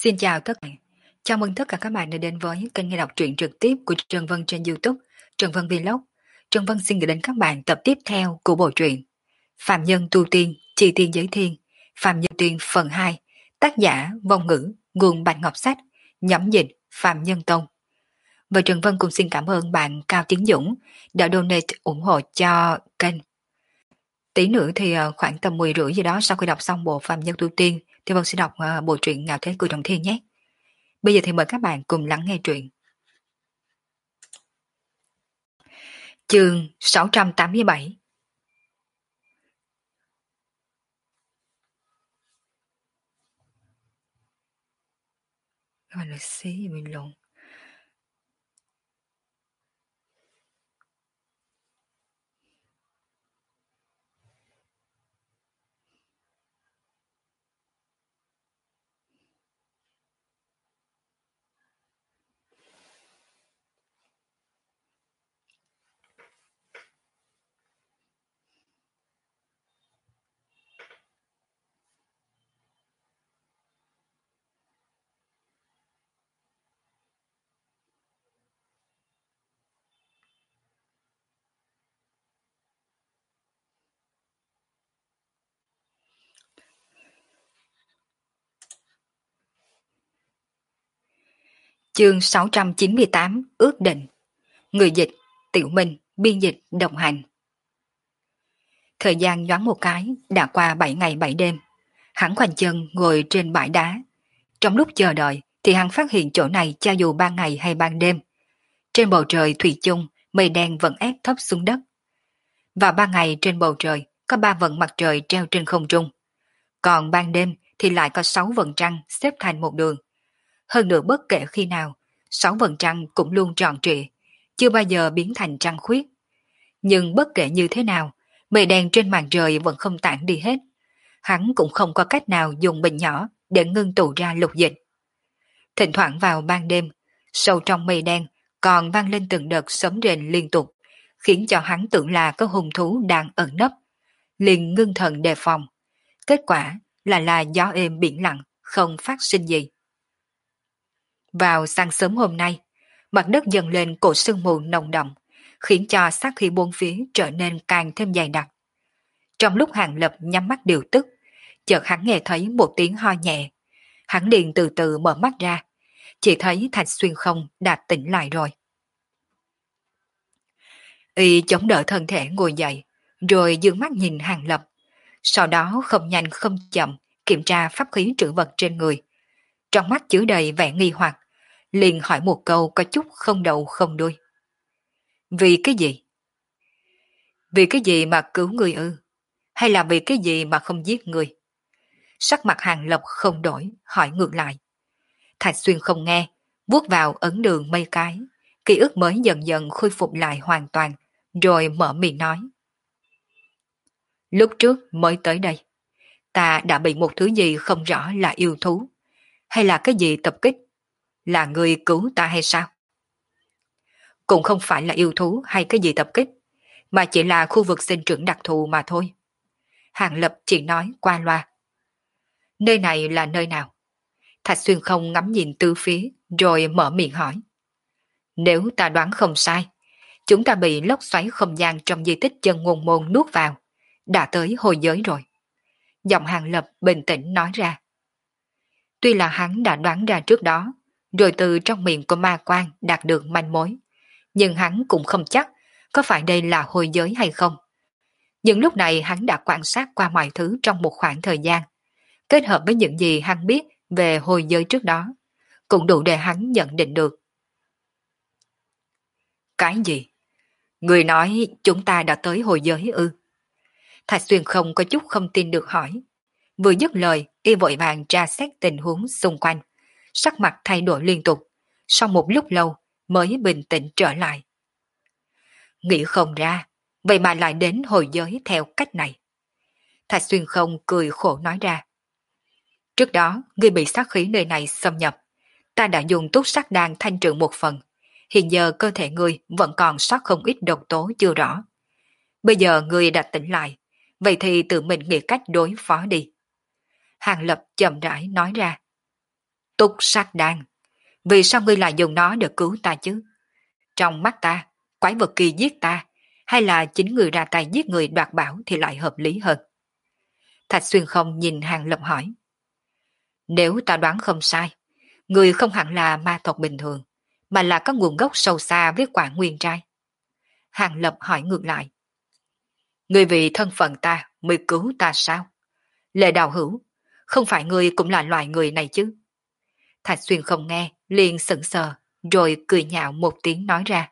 Xin chào tất cả. Chào mừng tất cả các bạn đã đến với kênh nghe đọc truyện trực tiếp của Trần Vân trên YouTube, Trần Vân Vlog. Trần Vân xin gửi đến các bạn tập tiếp theo của bộ truyện Phạm Nhân Tu Tiên, Chi Tiên Giới Thiên, Phạm Nhân Tiên phần 2, tác giả Vong Ngữ, nguồn Bạch Ngọc Sách, nhẫm dịch Phạm Nhân Tông. Và Trần Vân cũng xin cảm ơn bạn Cao Tiến Dũng đã donate ủng hộ cho kênh. Tí nữa thì khoảng tầm 10 rưỡi gì đó sau khi đọc xong bộ Phạm Nhân Tu Tiên thì Vân sẽ đọc bộ truyện Ngạo Thế Cửu Trọng Thiên nhé. Bây giờ thì mời các bạn cùng lắng nghe truyện. Chương 687. Gọi là xí mình lộn. Chương 698 ước định. Người dịch Tiểu Minh, biên dịch đồng hành. Thời gian nhoáng một cái đã qua 7 ngày 7 đêm. Hắn khoanh chân ngồi trên bãi đá. Trong lúc chờ đợi thì hắn phát hiện chỗ này cho dù ban ngày hay ban đêm. Trên bầu trời thủy chung mây đen vẫn ép thấp xuống đất. Vào ban ngày trên bầu trời có 3 vầng mặt trời treo trên không trung. Còn ban đêm thì lại có 6 vầng trăng xếp thành một đường. Hơn nữa bất kể khi nào, 6 vầng trăng cũng luôn tròn trịa, chưa bao giờ biến thành trăng khuyết. Nhưng bất kể như thế nào, mây đen trên màn trời vẫn không tản đi hết. Hắn cũng không có cách nào dùng bình nhỏ để ngưng tụ ra lục dịch. Thỉnh thoảng vào ban đêm, sâu trong mây đen còn vang lên từng đợt sấm rền liên tục, khiến cho hắn tưởng là có hung thú đang ẩn nấp. Liền ngưng thần đề phòng. Kết quả là gió êm biển lặng, không phát sinh gì. Vào sáng sớm hôm nay, mặt đất dần lên cột sương mù nồng đậm, khiến cho sát khí bốn phía trở nên càng thêm dày đặc. Trong lúc Hàng Lập nhắm mắt điều tức, chợt hắn nghe thấy một tiếng ho nhẹ. Hắn liền từ từ mở mắt ra, chỉ thấy Thạch Xuyên Không đã tỉnh lại rồi. Y chống đỡ thân thể ngồi dậy, rồi dương mắt nhìn Hàng Lập. Sau đó không nhanh không chậm kiểm tra pháp khí trữ vật trên người. Trong mắt chứa đầy vẻ nghi hoặc, liền hỏi một câu có chút không đầu không đuôi. Vì cái gì? Vì cái gì mà cứu người ư? Hay là vì cái gì mà không giết người? Sắc mặt Hàng Lập không đổi, hỏi ngược lại. Thạch Xuyên không nghe, vuốt vào ấn đường mấy cái, ký ức mới dần dần khôi phục lại hoàn toàn, rồi mở miệng nói. Lúc trước mới tới đây, ta đã bị một thứ gì không rõ là yêu thú, hay là cái gì tập kích, là người cứu ta hay sao? Cũng không phải là yêu thú hay cái gì tập kích, mà chỉ là khu vực sinh trưởng đặc thù mà thôi. Hàng Lập chỉ nói qua loa. Nơi này là nơi nào? Thạch Xuyên Không ngắm nhìn tứ phía, rồi mở miệng hỏi. Nếu ta đoán không sai, chúng ta bị lốc xoáy không gian trong di tích chân ngôn môn nuốt vào, đã tới hồi giới rồi. Giọng Hàng Lập bình tĩnh nói ra. Tuy là hắn đã đoán ra trước đó, rồi từ trong miệng của ma quan đạt được manh mối, nhưng hắn cũng không chắc có phải đây là hồi giới hay không. Nhưng lúc này hắn đã quan sát qua mọi thứ trong một khoảng thời gian, kết hợp với những gì hắn biết về hồi giới trước đó, cũng đủ để hắn nhận định được. Cái gì? Người nói chúng ta đã tới hồi giới ư? Thạch Xuyên Không có chút không tin được hỏi. Vừa dứt lời, y vội vàng tra xét tình huống xung quanh, sắc mặt thay đổi liên tục, sau một lúc lâu mới bình tĩnh trở lại. Nghĩ không ra, vậy mà lại đến hồi giới theo cách này. Thạch Xuyên Không cười khổ nói ra. Trước đó, ngươi bị sát khí nơi này xâm nhập, ta đã dùng túc sắc đan thanh trừ một phần, hiện giờ cơ thể ngươi vẫn còn sót không ít độc tố chưa rõ. Bây giờ ngươi đã tỉnh lại, vậy thì tự mình nghĩ cách đối phó đi. Hàng Lập chậm rãi nói ra. Túc sát đan. Vì sao ngươi lại dùng nó để cứu ta chứ? Trong mắt ta, quái vật kia giết ta, hay là chính người ra tay giết người đoạt bảo thì lại hợp lý hơn. Thạch Xuyên không nhìn Hàng Lập hỏi. Nếu ta đoán không sai, người không hẳn là ma tộc bình thường, mà là có nguồn gốc sâu xa với quả nguyên trai. Hàng Lập hỏi ngược lại. Người vì thân phận ta mới cứu ta sao? Lệ Đào Hữu, không phải người cũng là loài người này chứ? Thạch Xuyên không nghe, liền sững sờ, rồi cười nhạo một tiếng nói ra.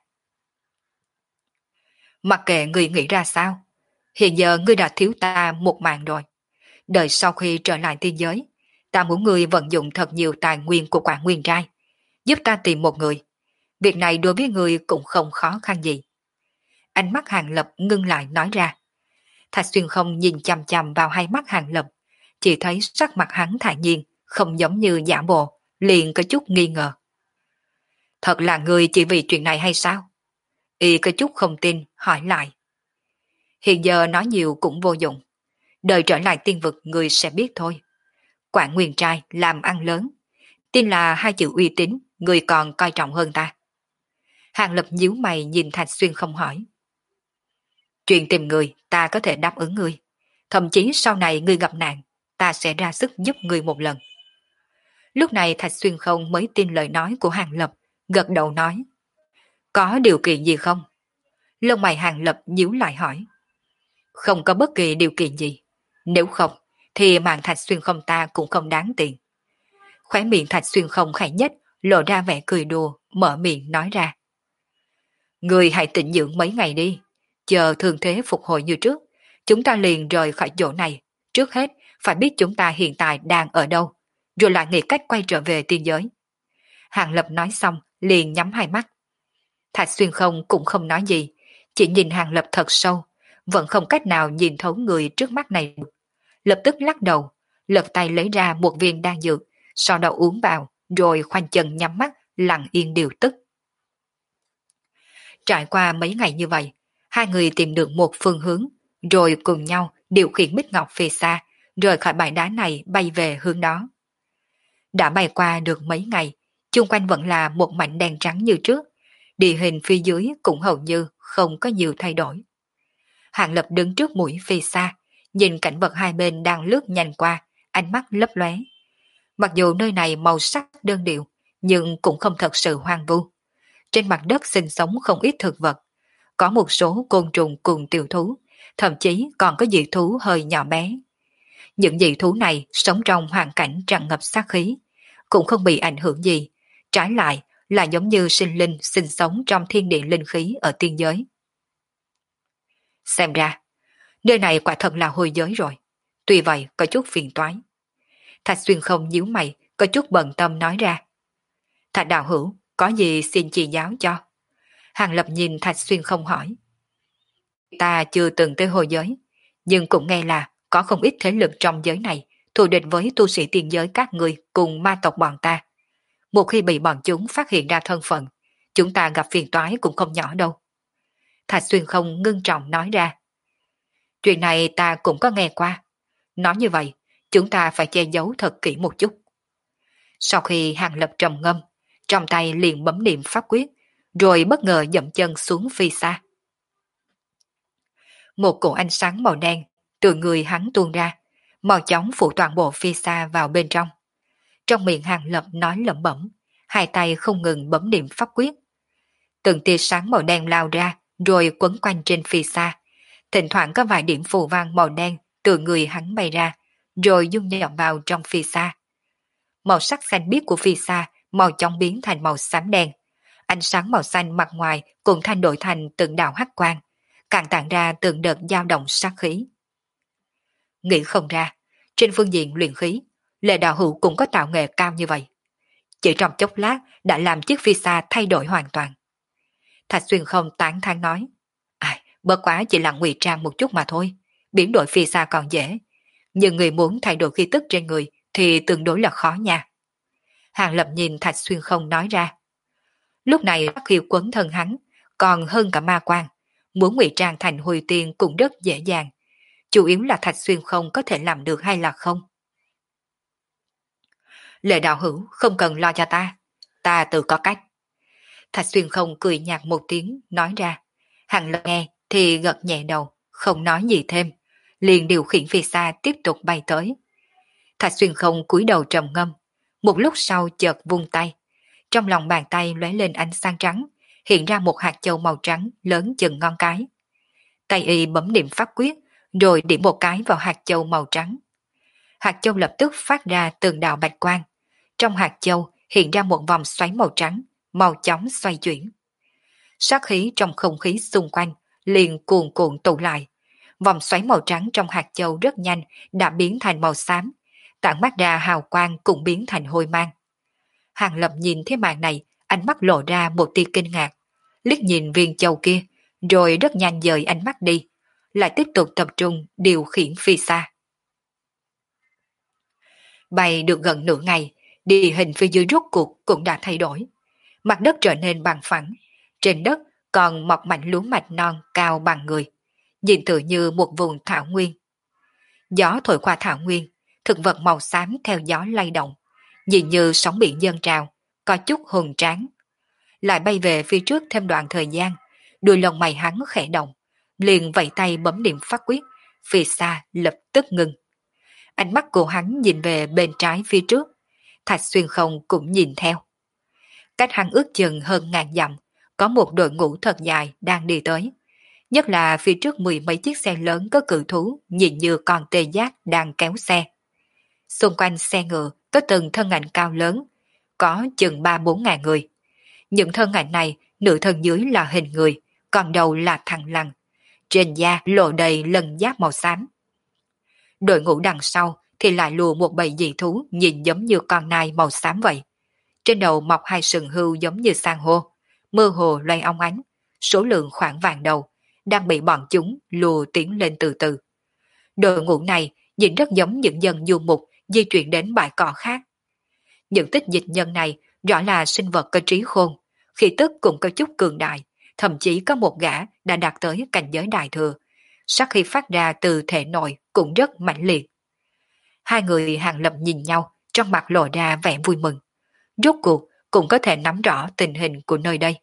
Mặc kệ người nghĩ ra sao, hiện giờ ngươi đã thiếu ta một mạng rồi. Đợi sau khi trở lại tiên giới, ta muốn ngươi vận dụng thật nhiều tài nguyên của quả nguyên trai, giúp ta tìm một người. Việc này đối với ngươi cũng không khó khăn gì. Ánh mắt Hàng Lập ngưng lại nói ra. Thạch Xuyên không nhìn chằm chằm vào hai mắt Hàng Lập, chỉ thấy sắc mặt hắn thản nhiên, không giống như giả bộ, liền có chút nghi ngờ. Thật là ngươi chỉ vì chuyện này hay sao? Y có chút không tin, hỏi lại. Hiện giờ nói nhiều cũng vô dụng. Đợi trở lại tiên vực ngươi sẽ biết thôi. Quả nguyên trai làm ăn lớn. Tin là hai chữ uy tín, ngươi còn coi trọng hơn ta. Hàng Lập nhíu mày nhìn Thạch Xuyên không hỏi. Chuyện tìm người ta có thể đáp ứng ngươi. Thậm chí sau này ngươi gặp nạn, ta sẽ ra sức giúp ngươi một lần. Lúc này Thạch Xuyên không mới tin lời nói của Hàng Lập, gật đầu nói. Có điều kiện gì không? Lông mày Hàng Lập nhíu lại hỏi. Không có bất kỳ điều kiện gì. Nếu không, thì mạng Thạch Xuyên không ta cũng không đáng tiền. Khóe miệng Thạch Xuyên không khẽ nhất, lộ ra vẻ cười đùa, mở miệng nói ra. Người hãy tĩnh dưỡng mấy ngày đi, chờ thương thế phục hồi như trước, chúng ta liền rời khỏi chỗ này. Trước hết, phải biết chúng ta hiện tại đang ở đâu, rồi lại nghĩ cách quay trở về tiên giới. Hàng Lập nói xong, liền nhắm hai mắt. Thạch Xuyên không cũng không nói gì, chỉ nhìn Hàng Lập thật sâu, vẫn không cách nào nhìn thấu người trước mắt này được. Lập tức lắc đầu, lật tay lấy ra một viên đan dược, sau đó uống vào, rồi khoanh chân nhắm mắt, lặng yên điều tức. Trải qua mấy ngày như vậy, hai người tìm được một phương hướng, rồi cùng nhau điều khiển Bích Ngọc về xa, rời khỏi bãi đá này bay về hướng đó. Đã bay qua được mấy ngày, chung quanh vẫn là một mảnh đen trắng như trước, địa hình phía dưới cũng hầu như không có nhiều thay đổi. Hàng Lập đứng trước mũi phi xa, nhìn cảnh vật hai bên đang lướt nhanh qua, ánh mắt lấp lóe. Mặc dù nơi này màu sắc đơn điệu, nhưng cũng không thật sự hoang vu. Trên mặt đất sinh sống không ít thực vật, có một số côn trùng cùng tiểu thú, thậm chí còn có dị thú hơi nhỏ bé. Những dị thú này sống trong hoàn cảnh tràn ngập sát khí, cũng không bị ảnh hưởng gì, trái lại là giống như sinh linh sinh sống trong thiên địa linh khí ở tiên giới. Xem ra, nơi này quả thật là hôi giới rồi, tuy vậy có chút phiền toái. Thạch Xuyên không nhíu mày, có chút bận tâm nói ra. Thạch đạo hữu, có gì xin chỉ giáo cho. Hàng Lập nhìn Thạch Xuyên không hỏi. Ta chưa từng tới hôi giới, nhưng cũng nghe là có không ít thế lực trong giới này thù địch với tu sĩ tiên giới các người cùng ma tộc bọn ta. Một khi bị bọn chúng phát hiện ra thân phận, chúng ta gặp phiền toái cũng không nhỏ đâu. Thạch Xuyên không ngưng trọng nói ra. Chuyện này ta cũng có nghe qua. Nói như vậy, chúng ta phải che giấu thật kỹ một chút. Sau khi Hàng Lập trầm ngâm, trong tay liền bấm niệm pháp quyết, rồi bất ngờ dậm chân xuống phi xa. Một cổ ánh sáng màu đen từ người hắn tuôn ra, mau chóng phủ toàn bộ phi xa vào bên trong. Trong miệng Hàng Lập nói lẩm bẩm, hai tay không ngừng bấm niệm pháp quyết. Từng tia sáng màu đen lao ra, rồi quấn quanh trên phi xa. Thỉnh thoảng có vài điểm phù văn màu đen từ người hắn bay ra, rồi dung nhập vào trong phi xa. Màu sắc xanh biếc của phi xa màu chóng biến thành màu xám đen. Ánh sáng màu xanh mặt ngoài cũng thay đổi thành từng đạo hắc quang, càng tản ra từng đợt dao động sát khí. Nghĩ không ra, trên phương diện luyện khí, Lệ đạo hữu cũng có tạo nghệ cao như vậy. Chỉ trong chốc lát đã làm chiếc phi xa thay đổi hoàn toàn. Thạch Xuyên không tán thán nói. Bất quá chỉ là ngụy trang một chút mà thôi, biến đổi phi xa còn dễ. Nhưng người muốn thay đổi khí tức trên người thì tương đối là khó nha. Hàng Lập nhìn Thạch Xuyên không nói ra. Lúc này Bắc Khiêu quấn thân hắn, còn hơn cả ma quan. Muốn ngụy trang thành hồi tiên cũng rất dễ dàng. Chủ yếu là Thạch Xuyên không có thể làm được hay là không. Lệ đạo hữu không cần lo cho ta tự có cách. Thạch Xuyên không cười nhạt một tiếng, nói ra. Hàng Lập nghe thì gật nhẹ đầu, không nói gì thêm, liền điều khiển phi xa tiếp tục bay tới. Thạch Xuyên không cúi đầu trầm ngâm, một lúc sau chợt vung tay. Trong lòng bàn tay lóe lên ánh sáng trắng, hiện ra một hạt châu màu trắng lớn chừng ngón cái. Tay y bấm niệm pháp quyết, rồi điểm một cái vào hạt châu màu trắng. Hạt châu lập tức phát ra từng đạo bạch quang. Trong hạt châu hiện ra một vòng xoáy màu trắng, mau chóng xoay chuyển. Sát khí trong không khí xung quanh liền cuồn cuộn tụ lại. Vòng xoáy màu trắng trong hạt châu rất nhanh đã biến thành màu xám, tản mắt ra hào quang cũng biến thành hôi mang. Hàng Lập nhìn thấy màn này, ánh mắt lộ ra một tia kinh ngạc, liếc nhìn viên châu kia, rồi rất nhanh dời ánh mắt đi, lại tiếp tục tập trung điều khiển phi xa. Bay được gần nửa ngày, địa hình phía dưới rốt cuộc cũng đã thay đổi. Mặt đất trở nên bằng phẳng, trên đất còn mọc mảnh lúa mạch non cao bằng người, nhìn tựa như một vùng thảo nguyên. Gió thổi qua thảo nguyên, thực vật màu xám theo gió lay động, nhìn như sóng biển dâng trào, có chút hùng tráng. Lại bay về phía trước thêm đoạn thời gian, đuôi lông mày hắn khẽ động, liền vẫy tay bấm điểm pháp quyết, phía xa lập tức ngừng. Ánh mắt của hắn nhìn về bên trái phía trước, Thạch Xuyên không cũng nhìn theo. Cách hắn ước chừng hơn ngàn dặm, có một đội ngũ thật dài đang đi tới. Nhất là phía trước mười mấy chiếc xe lớn có cự thú nhìn như con tê giác đang kéo xe. Xung quanh xe ngựa có từng thân ảnh cao lớn, có chừng 3-4 ngàn người. Những thân ảnh này, nửa thân dưới là hình người, còn đầu là thằn lằn. Trên da lộ đầy lân giáp màu xám. Đội ngũ đằng sau thì lại lùa một bầy dị thú nhìn giống như con nai màu xám vậy. Trên đầu mọc hai sừng hươu giống như san hô, mơ hồ loay óng ánh, số lượng khoảng vạn đầu, đang bị bọn chúng lùa tiến lên từ từ. Đội ngũ này nhìn rất giống những dân du mục di chuyển đến bãi cỏ khác. Những tích dịch nhân này rõ là sinh vật có trí khôn, khí tức cũng có chút cường đại, thậm chí có một gã đã đạt tới cảnh giới đại thừa, sắc khí phát ra từ thể nội cũng rất mãnh liệt. Hai người Hàng Lập nhìn nhau, trong mặt lộ ra vẻ vui mừng. Rốt cuộc cũng có thể nắm rõ tình hình của nơi đây.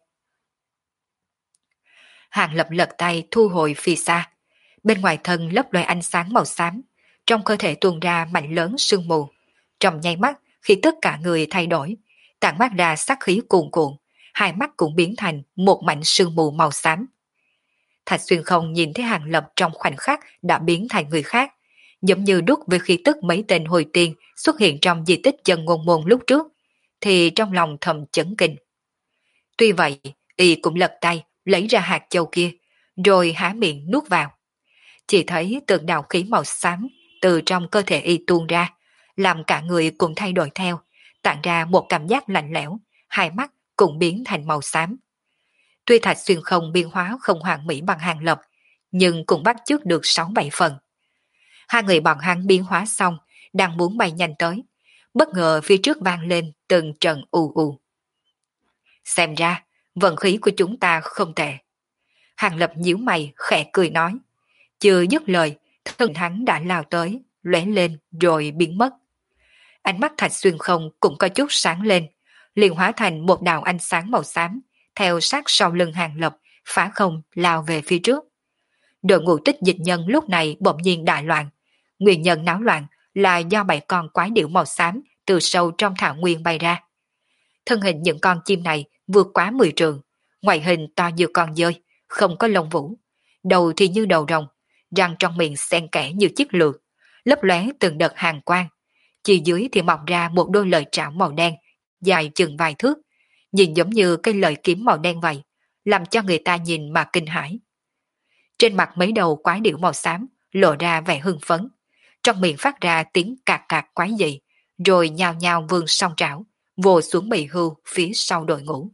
Hàng Lập lật tay thu hồi phi xa. Bên ngoài thân lấp loe ánh sáng màu xám, trong cơ thể tuôn ra mảnh lớn sương mù. Trong nháy mắt, khi tất cả người thay đổi, tản mát ra sát khí cuồn cuộn, hai mắt cũng biến thành một mảnh sương mù màu xám. Thạch Xuyên không nhìn thấy Hàng Lập trong khoảnh khắc đã biến thành người khác, giống như đúc với khí tức mấy tên hồi tiên xuất hiện trong di tích chân ngôn môn lúc trước, thì trong lòng thầm chấn kinh. Tuy vậy, y cũng lật tay lấy ra hạt châu kia, rồi há miệng nuốt vào. Chỉ thấy tượng đạo khí màu xám từ trong cơ thể y tuôn ra, làm cả người cũng thay đổi theo, tạo ra một cảm giác lạnh lẽo, hai mắt cũng biến thành màu xám. Tuy Thạch Xuyên không biên hóa không hoàn mỹ bằng Hàng Lập, nhưng cũng bắt chước được 6-7 phần. Hai người bọn hắn biến hóa xong, đang muốn bay nhanh tới, bất ngờ phía trước vang lên từng trận ù ù. Xem ra, vận khí của chúng ta không tệ. Hàng Lập nhíu mày khẽ cười nói. Chưa dứt lời, thân hắn đã lao tới, lóe lên rồi biến mất. Ánh mắt Thạch Xuyên không cũng có chút sáng lên, liền hóa thành một đạo ánh sáng màu xám, theo sát sau lưng Hàng Lập, phá không lao về phía trước. Đội ngũ tích dịch nhân lúc này bỗng nhiên đại loạn. Nguyên nhân náo loạn là do 7 con quái điểu màu xám từ sâu trong thảo nguyên bay ra. Thân hình những con chim này vượt quá 10 trượng, ngoại hình to như con dơi, không có lông vũ, đầu thì như đầu rồng, răng trong miệng xen kẽ như chiếc lược, lấp lóe từng đợt hàn quang. Chỉ dưới thì mọc ra một đôi lợi trảo màu đen, dài chừng vài thước, nhìn giống như cây lợi kiếm màu đen vậy, làm cho người ta nhìn mà kinh hãi. Trên mặt mấy đầu quái điểu màu xám lộ ra vẻ hưng phấn, trong miệng phát ra tiếng cạc cạc quái dị, rồi nhào nhào vươn song trảo, vồ xuống bầy hươu phía sau đội ngũ.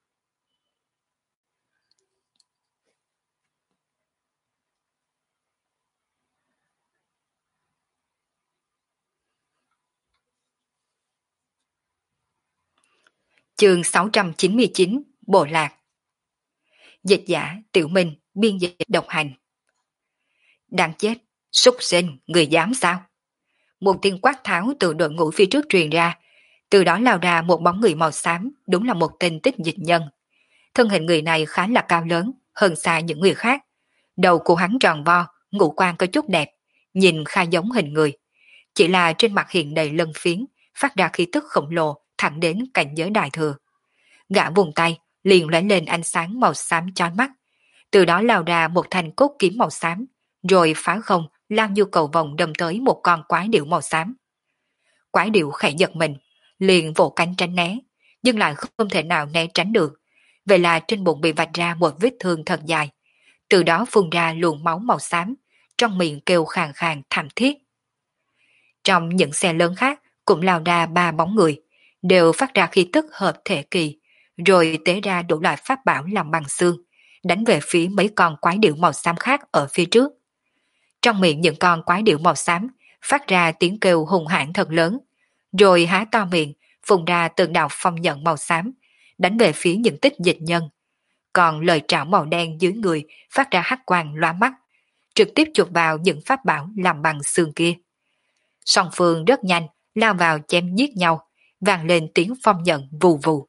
Chương 699, Bộ Lạc. Dịch giả, Tiểu Minh, biên dịch độc hành. Đang chết, súc sinh, người dám sao? Một tiếng quát tháo từ đội ngũ phía trước truyền ra, Từ đó lao ra một bóng người màu xám, đúng là một tên tích dịch nhân. Thân hình người này khá là cao lớn, hơn xa những người khác. Đầu của hắn tròn vo, ngũ quan có chút đẹp, nhìn khá giống hình người. Chỉ là trên mặt hiện đầy lân phiến, phát ra khí tức khổng lồ thẳng đến cảnh giới đại thừa. Gã vùng tay, liền lóe lên ánh sáng màu xám chói mắt. Từ đó lao ra một thanh cốt kiếm màu xám, rồi phá không lao như cầu vồng đâm tới một con quái điểu màu xám. Quái điểu khẽ giật mình, liền vỗ cánh tránh né, nhưng lại không thể nào né tránh được. Vậy là trên bụng bị vạch ra một vết thương thật dài, từ đó phun ra luồng máu màu xám, trong miệng kêu khàn khàn thảm thiết. Trong những xe lớn khác cũng lao ra ba bóng người, đều phát ra khí tức hợp thể kỳ, rồi tế ra đủ loại pháp bảo làm bằng xương, đánh về phía mấy con quái điểu màu xám khác ở phía trước. Trong miệng những con quái điểu màu xám phát ra tiếng kêu hùng hãn thật lớn, rồi há to miệng, phun ra từng đạo phong nhận màu xám, đánh về phía những tích dịch nhân. Còn lời trảo màu đen dưới người phát ra hắc quang lóa mắt, trực tiếp chụp vào những pháp bảo làm bằng xương kia. Song phương rất nhanh, lao vào chém giết nhau, vang lên tiếng phong nhận vù vù.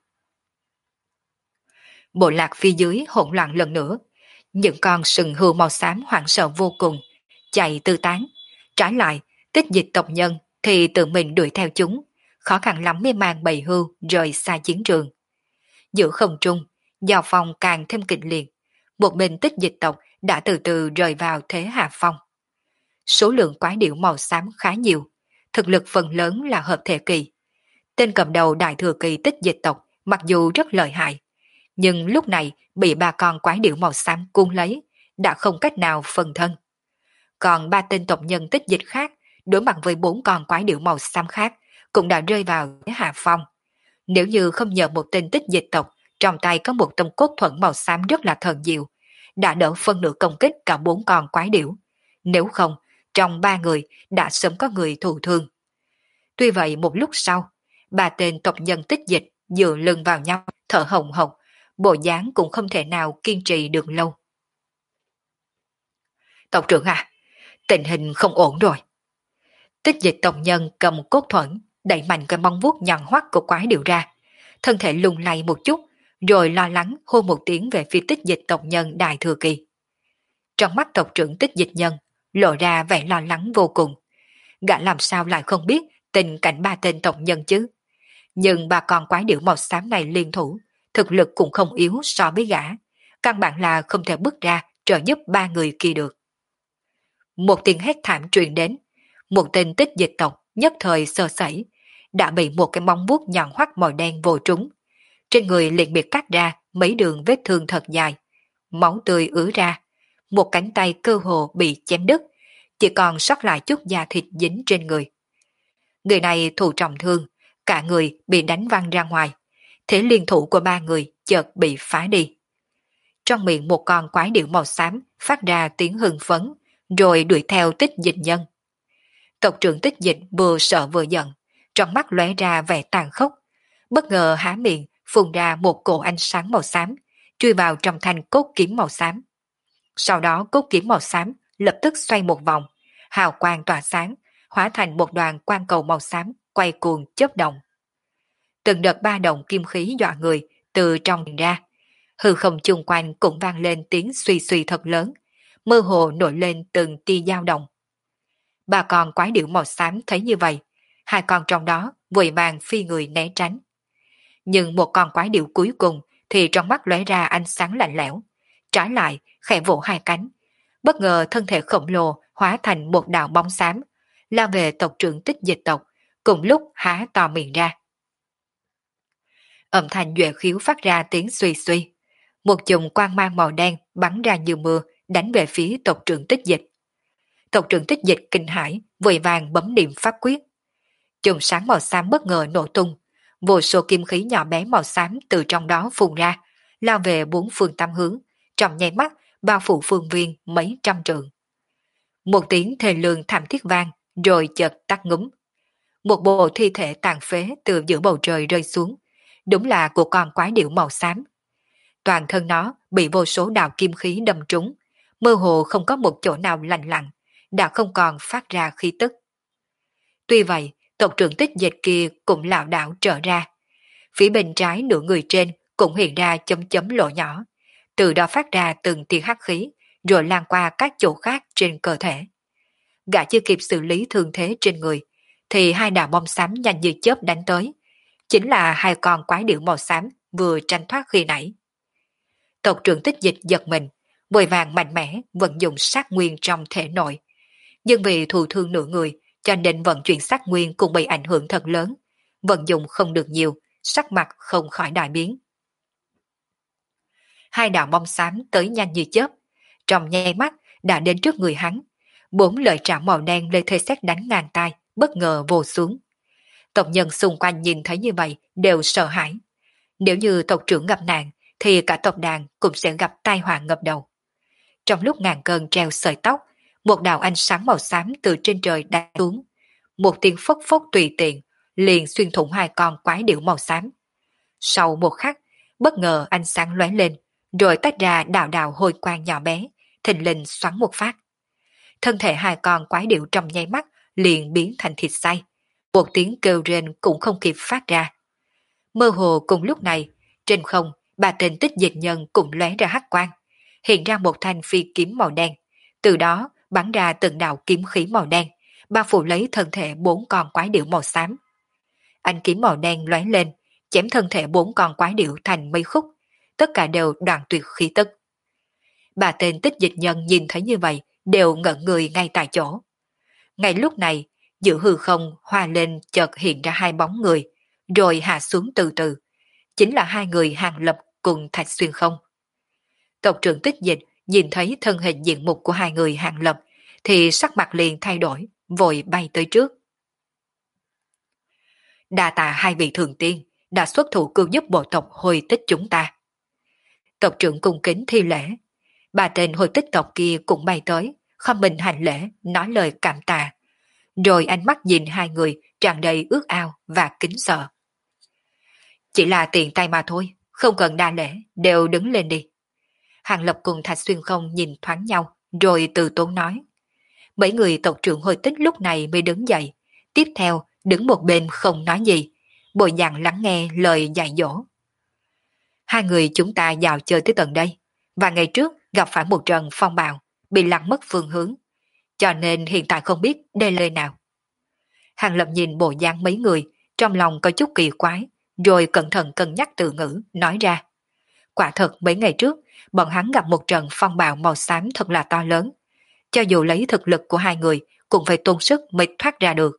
Bộ lạc phía dưới hỗn loạn lần nữa, những con sừng hươu màu xám hoảng sợ vô cùng, chạy tư tán. Trái lại, tích dịch tộc nhân thì tự mình đuổi theo chúng, khó khăn lắm mới mang bầy hươu rời xa chiến trường. Giữa không trung, giao phong càng thêm kịch liệt, một bên tích dịch tộc đã từ từ rời vào thế hạ phong. Số lượng quái điểu màu xám khá nhiều, thực lực phần lớn là hợp thể kỳ. Tên cầm đầu đại thừa kỳ tích dịch tộc mặc dù rất lợi hại, nhưng lúc này bị ba con quái điểu màu xám cuốn lấy, đã không cách nào phân thân. Còn ba tên tộc nhân tích dịch khác, đối mặt với bốn con quái điểu màu xám khác, cũng đã rơi vào thế hạ phong. Nếu như không nhờ một tên tích dịch tộc, trong tay có một tông cốt thuẫn màu xám rất là thần diệu, đã đỡ phân nửa công kích cả bốn con quái điểu. Nếu không, trong ba người đã sớm có người thụ thương. Tuy vậy một lúc sau, ba tên tộc nhân tích dịch dựa lưng vào nhau, thở hồng hộc, bộ dáng cũng không thể nào kiên trì được lâu. Tộc trưởng à, tình hình không ổn rồi. Tích dịch tộc nhân cầm cốt thuẫn, đẩy mạnh cái móng vuốt nhọn hoắt của quái điểu ra, thân thể lung lay một chút, rồi lo lắng hô một tiếng về phía tích dịch tộc nhân đại thừa kỳ. Trong mắt tộc trưởng tích dịch nhân, lộ ra vẻ lo lắng vô cùng. Gã làm sao lại không biết tình cảnh ba tên tộc nhân chứ? Nhưng ba con quái điểu màu xám này liên thủ, thực lực cũng không yếu so với gã, căn bản là không thể bước ra trợ giúp ba người kia được. Một tiếng hét thảm truyền đến, một tên tích dịch tộc nhất thời sơ sẩy, đã bị một cái móng vuốt nhọn hoắt màu đen vồ trúng. Trên người liền bị cắt ra mấy đường vết thương thật dài, máu tươi ứa ra, một cánh tay cơ hồ bị chém đứt, chỉ còn sót lại chút da thịt dính trên người. Người này thụ trọng thương, cả người bị đánh văng ra ngoài, thế liên thủ của ba người chợt bị phá đi. Trong miệng một con quái điểu màu xám phát ra tiếng hưng phấn, rồi đuổi theo tích dịch nhân. Tộc trưởng tích dịch vừa sợ vừa giận, trong mắt lóe ra vẻ tàn khốc, bất ngờ há miệng phun ra một cổ ánh sáng màu xám, chui vào trong thanh cốt kiếm màu xám. Sau đó cốt kiếm màu xám lập tức xoay một vòng, hào quang tỏa sáng, hóa thành một đoàn quang cầu màu xám quay cuồng chớp động. Từng đợt ba động kim khí dọa người từ trong truyền ra, hư không chung quanh cũng vang lên tiếng suy suy thật lớn, mơ hồ nổi lên từng tia dao động. Ba con quái điểu màu xám thấy như vậy, hai con trong đó vội vàng phi người né tránh. Nhưng một con quái điểu cuối cùng thì trong mắt lóe ra ánh sáng lạnh lẽo, trái lại khẽ vỗ hai cánh, bất ngờ thân thể khổng lồ hóa thành một đạo bóng xám, lao về tộc trưởng tích dịch tộc, cùng lúc há to miệng ra. Âm thanh duệ khiếu phát ra tiếng suy suy, một chùm quang mang màu đen bắn ra như mưa, đánh về phía tộc trưởng tích dịch. Tộc trưởng tích dịch kinh hãi, vội vàng bấm niệm pháp quyết. Chùm sáng màu xám bất ngờ nổ tung, vô số kim khí nhỏ bé màu xám từ trong đó phun ra, lao về bốn phương tám hướng, trong nháy mắt bao phủ phương viên mấy trăm trượng. Một tiếng thề lương thảm thiết vang, rồi chợt tắt ngúm. Một bộ thi thể tàn phế từ giữa bầu trời rơi xuống, đúng là của con quái điểu màu xám. Toàn thân nó bị vô số đạo kim khí đâm trúng, mơ hồ không có một chỗ nào lành lặn, đã không còn phát ra khí tức. Tuy vậy, Tộc trưởng Tích Dịch kia cũng lảo đảo trở ra. Phía bên trái nửa người trên cũng hiện ra chấm chấm lỗ nhỏ, từ đó phát ra từng tia hắc khí, rồi lan qua các chỗ khác trên cơ thể. Gã chưa kịp xử lý thương thế trên người, thì hai đạo bom xám nhanh như chớp đánh tới. Chính là hai con quái điểu màu xám vừa tranh thoát khi nãy. Tộc trưởng Tích Dịch giật mình, vội vàng mạnh mẽ vận dụng sát nguyên trong thể nội. Nhưng vì thụ thương nửa người, cho nên vận chuyển sát nguyên cũng bị ảnh hưởng thật lớn. Vận dụng không được nhiều, sắc mặt không khỏi đại biến. Hai đạo bom xám tới nhanh như chớp, trong nháy mắt đã đến trước người hắn. Bốn lợi trảo màu đen lê thê xét đánh ngàn tai, bất ngờ vồ xuống. Tộc nhân xung quanh nhìn thấy như vậy đều sợ hãi. Nếu như tộc trưởng gặp nạn, thì cả tộc đàn cũng sẽ gặp tai họa ngập đầu. Trong lúc ngàn cơn treo sợi tóc, một đạo ánh sáng màu xám từ trên trời đáp xuống. Một tiếng phốc phốc tùy tiện, liền xuyên thủng hai con quái điểu màu xám. Sau một khắc, bất ngờ ánh sáng lóe lên, rồi tách ra đạo đạo hôi quang nhỏ bé, thình lình xoắn một phát. Thân thể hai con quái điểu trong nháy mắt liền biến thành thịt xay. Một tiếng kêu rên cũng không kịp phát ra. Mơ hồ cùng lúc này, trên không, ba tên Tích Dịch nhân cũng lóe ra hắc quang, hiện ra một thanh phi kiếm màu đen, từ đó bắn ra từng đạo kiếm khí màu đen, bao phủ lấy thân thể bốn con quái điểu màu xám. Ánh kiếm màu đen lóe lên, chém thân thể bốn con quái điểu thành mấy khúc, tất cả đều đoạn tuyệt khí tức. Ba tên Tích Dịch nhân nhìn thấy như vậy, đều ngẩn người ngay tại chỗ. Ngay lúc này, giữa hư không hoa lên chợt hiện ra hai bóng người, rồi hạ xuống từ từ. Chính là hai người Hàng Lập cùng Thạch Xuyên Không. Tộc trưởng Tích Dịch nhìn thấy thân hình diện mục của hai người Hàng Lập, thì sắc mặt liền thay đổi, vội bay tới trước. Đa tạ hai vị thượng tiên đã xuất thủ cứu giúp bộ tộc Hồi Tích chúng ta. Tộc trưởng cung kính thi lễ. Ba tên Hồi Tích tộc kia cũng bay tới, không mình hành lễ, nói lời cảm tạ. Rồi ánh mắt nhìn hai người tràn đầy ước ao và kính sợ. Chỉ là tiện tay mà thôi, không cần đa lễ, đều đứng lên đi. Hàng Lập cùng Thạch Xuyên Không nhìn thoáng nhau, rồi từ tốn nói. Mấy người tộc trưởng Hồi Tích lúc này mới đứng dậy, tiếp theo đứng một bên không nói gì, bồi dặn lắng nghe lời dạy dỗ. Hai người chúng ta vào chơi tới tận đây, và ngày trước gặp phải một trận phong bạo, bị lặn mất phương hướng, cho nên hiện tại không biết đây là nơi nào. Hàng Lập nhìn bộ dáng mấy người, trong lòng có chút kỳ quái, rồi cẩn thận cân nhắc từ ngữ, nói ra. Quả thật mấy ngày trước, bọn hắn gặp một trận phong bạo màu xám thật là to lớn. Cho dù lấy thực lực của hai người, cũng phải tốn sức mới thoát ra được.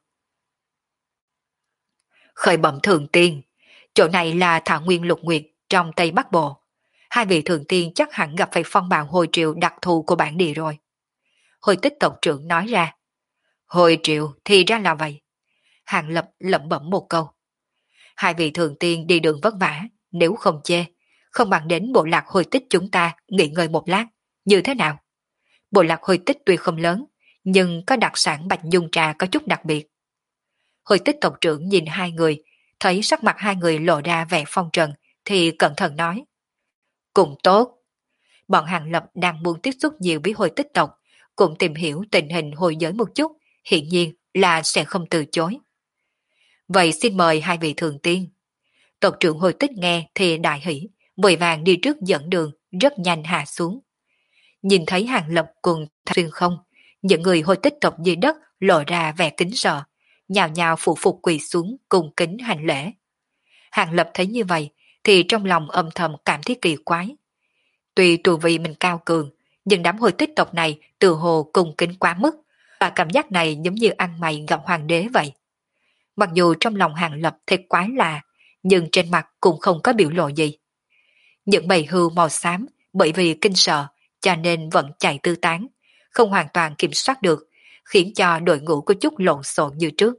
Khởi bẩm thượng tiên, chỗ này là thảo nguyên lục nguyệt trong Tây Bắc Bộ. Hai vị thượng tiên chắc hẳn gặp phải phong bạo hồi triệu đặc thù của bản địa rồi. Hồi Tích tộc trưởng nói ra. Hồi triệu thì ra là vậy. Hàng Lập lẩm bẩm một câu. Hai vị thượng tiên đi đường vất vả, nếu không chê, không bằng đến bộ lạc Hồi Tích chúng ta nghỉ ngơi một lát, như thế nào? Bộ lạc Hồi Tích tuy không lớn, nhưng có đặc sản bạch nhung trà có chút đặc biệt. Hồi Tích tộc trưởng nhìn hai người, thấy sắc mặt hai người lộ ra vẻ phong trần, thì cẩn thận nói. Cũng tốt. Bọn Hàng Lập đang muốn tiếp xúc nhiều với Hồi Tích tộc, cũng tìm hiểu tình hình hồi giới một chút, hiển nhiên là sẽ không từ chối. Vậy xin mời hai vị thượng tiên. Tộc trưởng Hồi Tích nghe thì đại hỷ, vội vàng đi trước dẫn đường, rất nhanh hạ xuống. Nhìn thấy Hàng Lập cùng Thạch Xuyên Không, những người Hồi Tích tộc dưới đất lộ ra vẻ kính sợ, nhào nhào phụ phục quỳ xuống cùng kính hành lễ. Hàng Lập thấy như vậy thì trong lòng âm thầm cảm thấy kỳ quái. Tuy tu vi mình cao cường, nhưng đám Hồi Tích tộc này từ hồ cùng kính quá mức, và cảm giác này giống như ăn mày gặp hoàng đế vậy. Mặc dù trong lòng Hàng Lập thấy quái lạ, nhưng trên mặt cũng không có biểu lộ gì. Những bầy hưu màu xám bởi vì kinh sợ cho nên vẫn chạy tư tán, không hoàn toàn kiểm soát được, khiến cho đội ngũ có chút lộn xộn như trước.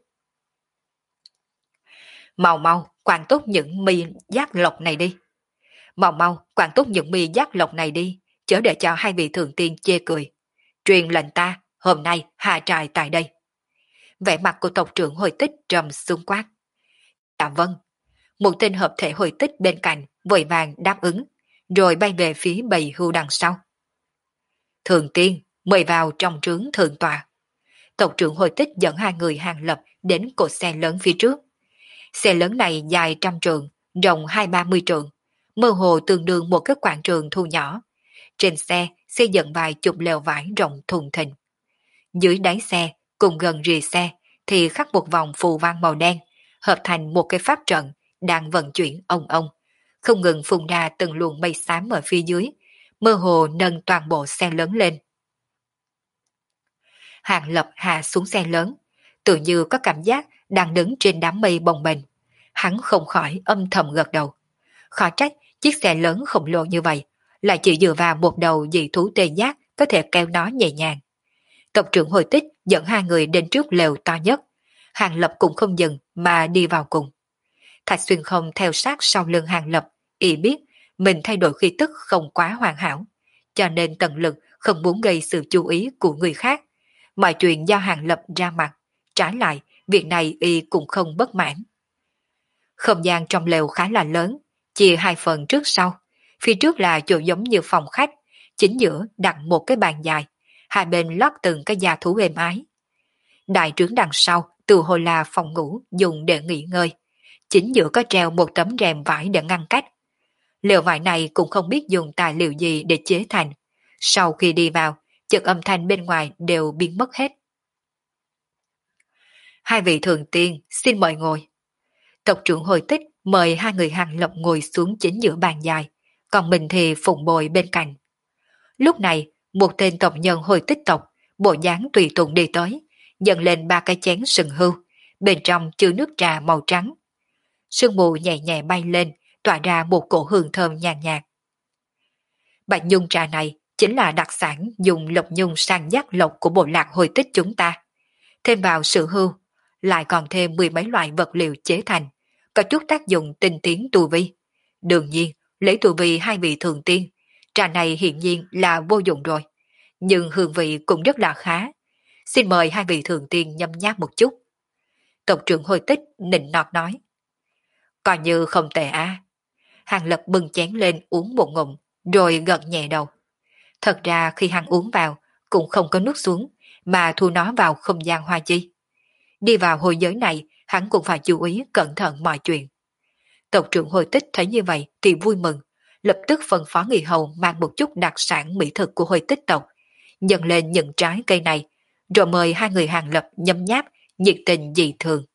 Mau mau, quản tốt những mi giác lộc này đi. Mau mau, quản tốt những mi giác lộc này đi, chớ để cho hai vị thượng tiên chê cười. Truyền lệnh ta, hôm nay hạ trại tại đây. Vẻ mặt của tộc trưởng Hồi Tích trầm xuống quát. Dạ vâng. Một tên hợp thể Hồi Tích bên cạnh vội vàng đáp ứng, rồi bay về phía bầy hưu đằng sau. Thượng tiên, mời vào trong trướng thượng tọa. tộc trưởng Hồi Tích dẫn hai người Hàng Lập đến cột xe lớn phía trước. Xe lớn này dài 100 trượng, rộng 20-30 trượng, mơ hồ tương đương một cái quảng trường thu nhỏ. Trên xe xây dựng vài chục lều vải rộng thùng thình. Dưới đáy xe, cùng gần rìa xe, thì khắc một vòng phù văn màu đen, hợp thành một cái pháp trận đang vận chuyển ông ông, không ngừng phun ra từng luồng mây xám ở phía dưới, mơ hồ nâng toàn bộ xe lớn lên. Hàng Lập hạ xuống xe lớn, tự như có cảm giác đang đứng trên đám mây bồng bềnh. Hắn không khỏi âm thầm gật đầu. Khó trách chiếc xe lớn khổng lồ như vậy, lại chỉ dựa vào một đầu dị thú tê giác có thể kéo nó nhẹ nhàng. Tộc trưởng Hồi Tích dẫn hai người đến trước lều to nhất. Hàng Lập cũng không dừng mà đi vào cùng. Thạch Xuyên không theo sát sau lưng Hàng Lập, y biết mình thay đổi khí tức không quá hoàn hảo, cho nên tận lực không muốn gây sự chú ý của người khác. Mọi chuyện do Hàng Lập ra mặt, trái lại việc này y cũng không bất mãn. Không gian trong lều khá là lớn, chia hai phần trước sau. Phía trước là chỗ giống như phòng khách, chính giữa đặt một cái bàn dài, hai bên lót từng cái da thú êm ái. Đại trướng đằng sau từ hồi là phòng ngủ dùng để nghỉ ngơi, chính giữa có treo một tấm rèm vải để ngăn cách. Lều vải này cũng không biết dùng tài liệu gì để chế thành. Sau khi đi vào, chợt âm thanh bên ngoài đều biến mất hết. Hai vị thường tiên xin mời ngồi. Tộc trưởng Hồi Tích mời hai người Hàng Lập ngồi xuống chính giữa bàn dài, còn mình thì phụng bồi bên cạnh. Lúc này, một tên tộc nhân Hồi Tích tộc, bộ dáng tùy tùng đi tới, dâng lên ba cái chén sừng hưu, bên trong chứa nước trà màu trắng. Sương mù nhẹ nhẹ bay lên, tỏa ra một cổ hương thơm nhàn nhạt. Bạch nhung trà này chính là đặc sản dùng lộc nhung sang giác lộc của bộ lạc Hồi Tích chúng ta. Thêm vào sự hưu, lại còn thêm 10 mấy loại vật liệu chế thành, có chút tác dụng tinh tiến tu vi. Đương nhiên, lấy tu vi hai vị thường tiên, trà này hiển nhiên là vô dụng rồi, nhưng hương vị cũng rất là khá. Xin mời hai vị thường tiên nhấm nháp một chút. Tộc trưởng Hồi Tích nịnh nọt nói. Coi như không tệ á. Hàng Lập bưng chén lên uống một ngụm, rồi gật nhẹ đầu. Thật ra khi hắn uống vào, cũng không có nuốt xuống, mà thu nó vào không gian hoa chi. Đi vào hồi giới này, hắn cũng phải chú ý cẩn thận mọi chuyện. Tộc trưởng Hồi Tích thấy như vậy thì vui mừng, lập tức phân phó người hầu mang một chút đặc sản mỹ thực của Hồi Tích tộc, nhận lên những trái cây này, rồi mời hai người Hàng Lập nhấm nháp, nhiệt tình dị thường.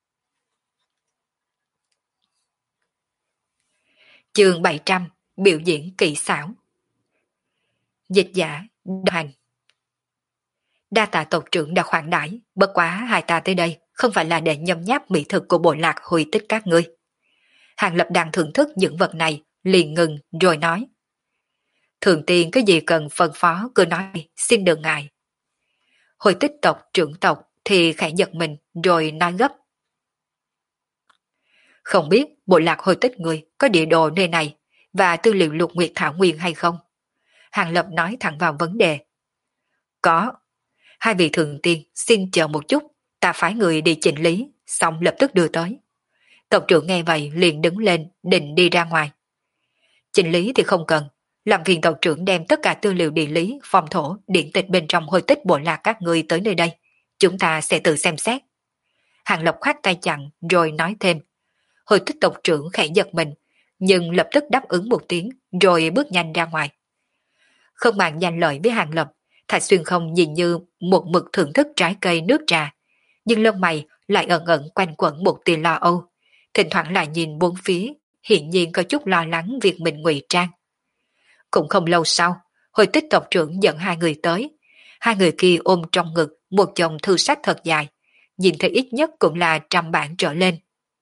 Chương 700, biểu diễn kỳ xảo. Dịch giả, đồng hành. Đa tạ tộc trưởng đã khoản đãi, bất quá hai ta tới đây không phải là để nhấm nháp mỹ thực của bộ lạc Hồi Tích các ngươi. Hàng Lập đang thưởng thức những vật này, liền ngừng rồi nói. Thường tiên có gì cần phân phó cứ nói, xin đừng ngại. Hồi Tích tộc trưởng tộc thì khẽ giật mình rồi nói gấp. Không biết bộ lạc Hồi Tích người có địa đồ nơi này và tư liệu lục nguyệt thảo nguyên hay không? Hàng Lập nói thẳng vào vấn đề. Có. Hai vị thường tiên xin chờ một chút, ta phái người đi chỉnh lý, xong lập tức đưa tới. Tộc trưởng nghe vậy liền đứng lên định đi ra ngoài. Chỉnh lý thì không cần, làm phiền tộc trưởng đem tất cả tư liệu địa lý, phong thổ, điện tịch bên trong Hồi Tích bộ lạc các người tới nơi đây. Chúng ta sẽ tự xem xét. Hàng Lập khoát tay chặn rồi nói thêm. Hồi Tích tộc trưởng khẽ giật mình, nhưng lập tức đáp ứng một tiếng rồi bước nhanh ra ngoài. Không màng danh lợi với Hàng Lập, Thạch Xuyên không nhìn như một mực thưởng thức trái cây nước trà, nhưng lông mày lại ẩn ẩn quanh quẩn một tia lo âu, thỉnh thoảng lại nhìn bốn phía, hiển nhiên có chút lo lắng việc mình ngụy trang. Cũng không lâu sau, Hồi Tích tộc trưởng dẫn hai người tới, hai người kia ôm trong ngực một chồng thư sách thật dài, nhìn thấy ít nhất cũng là 100 bản trở lên.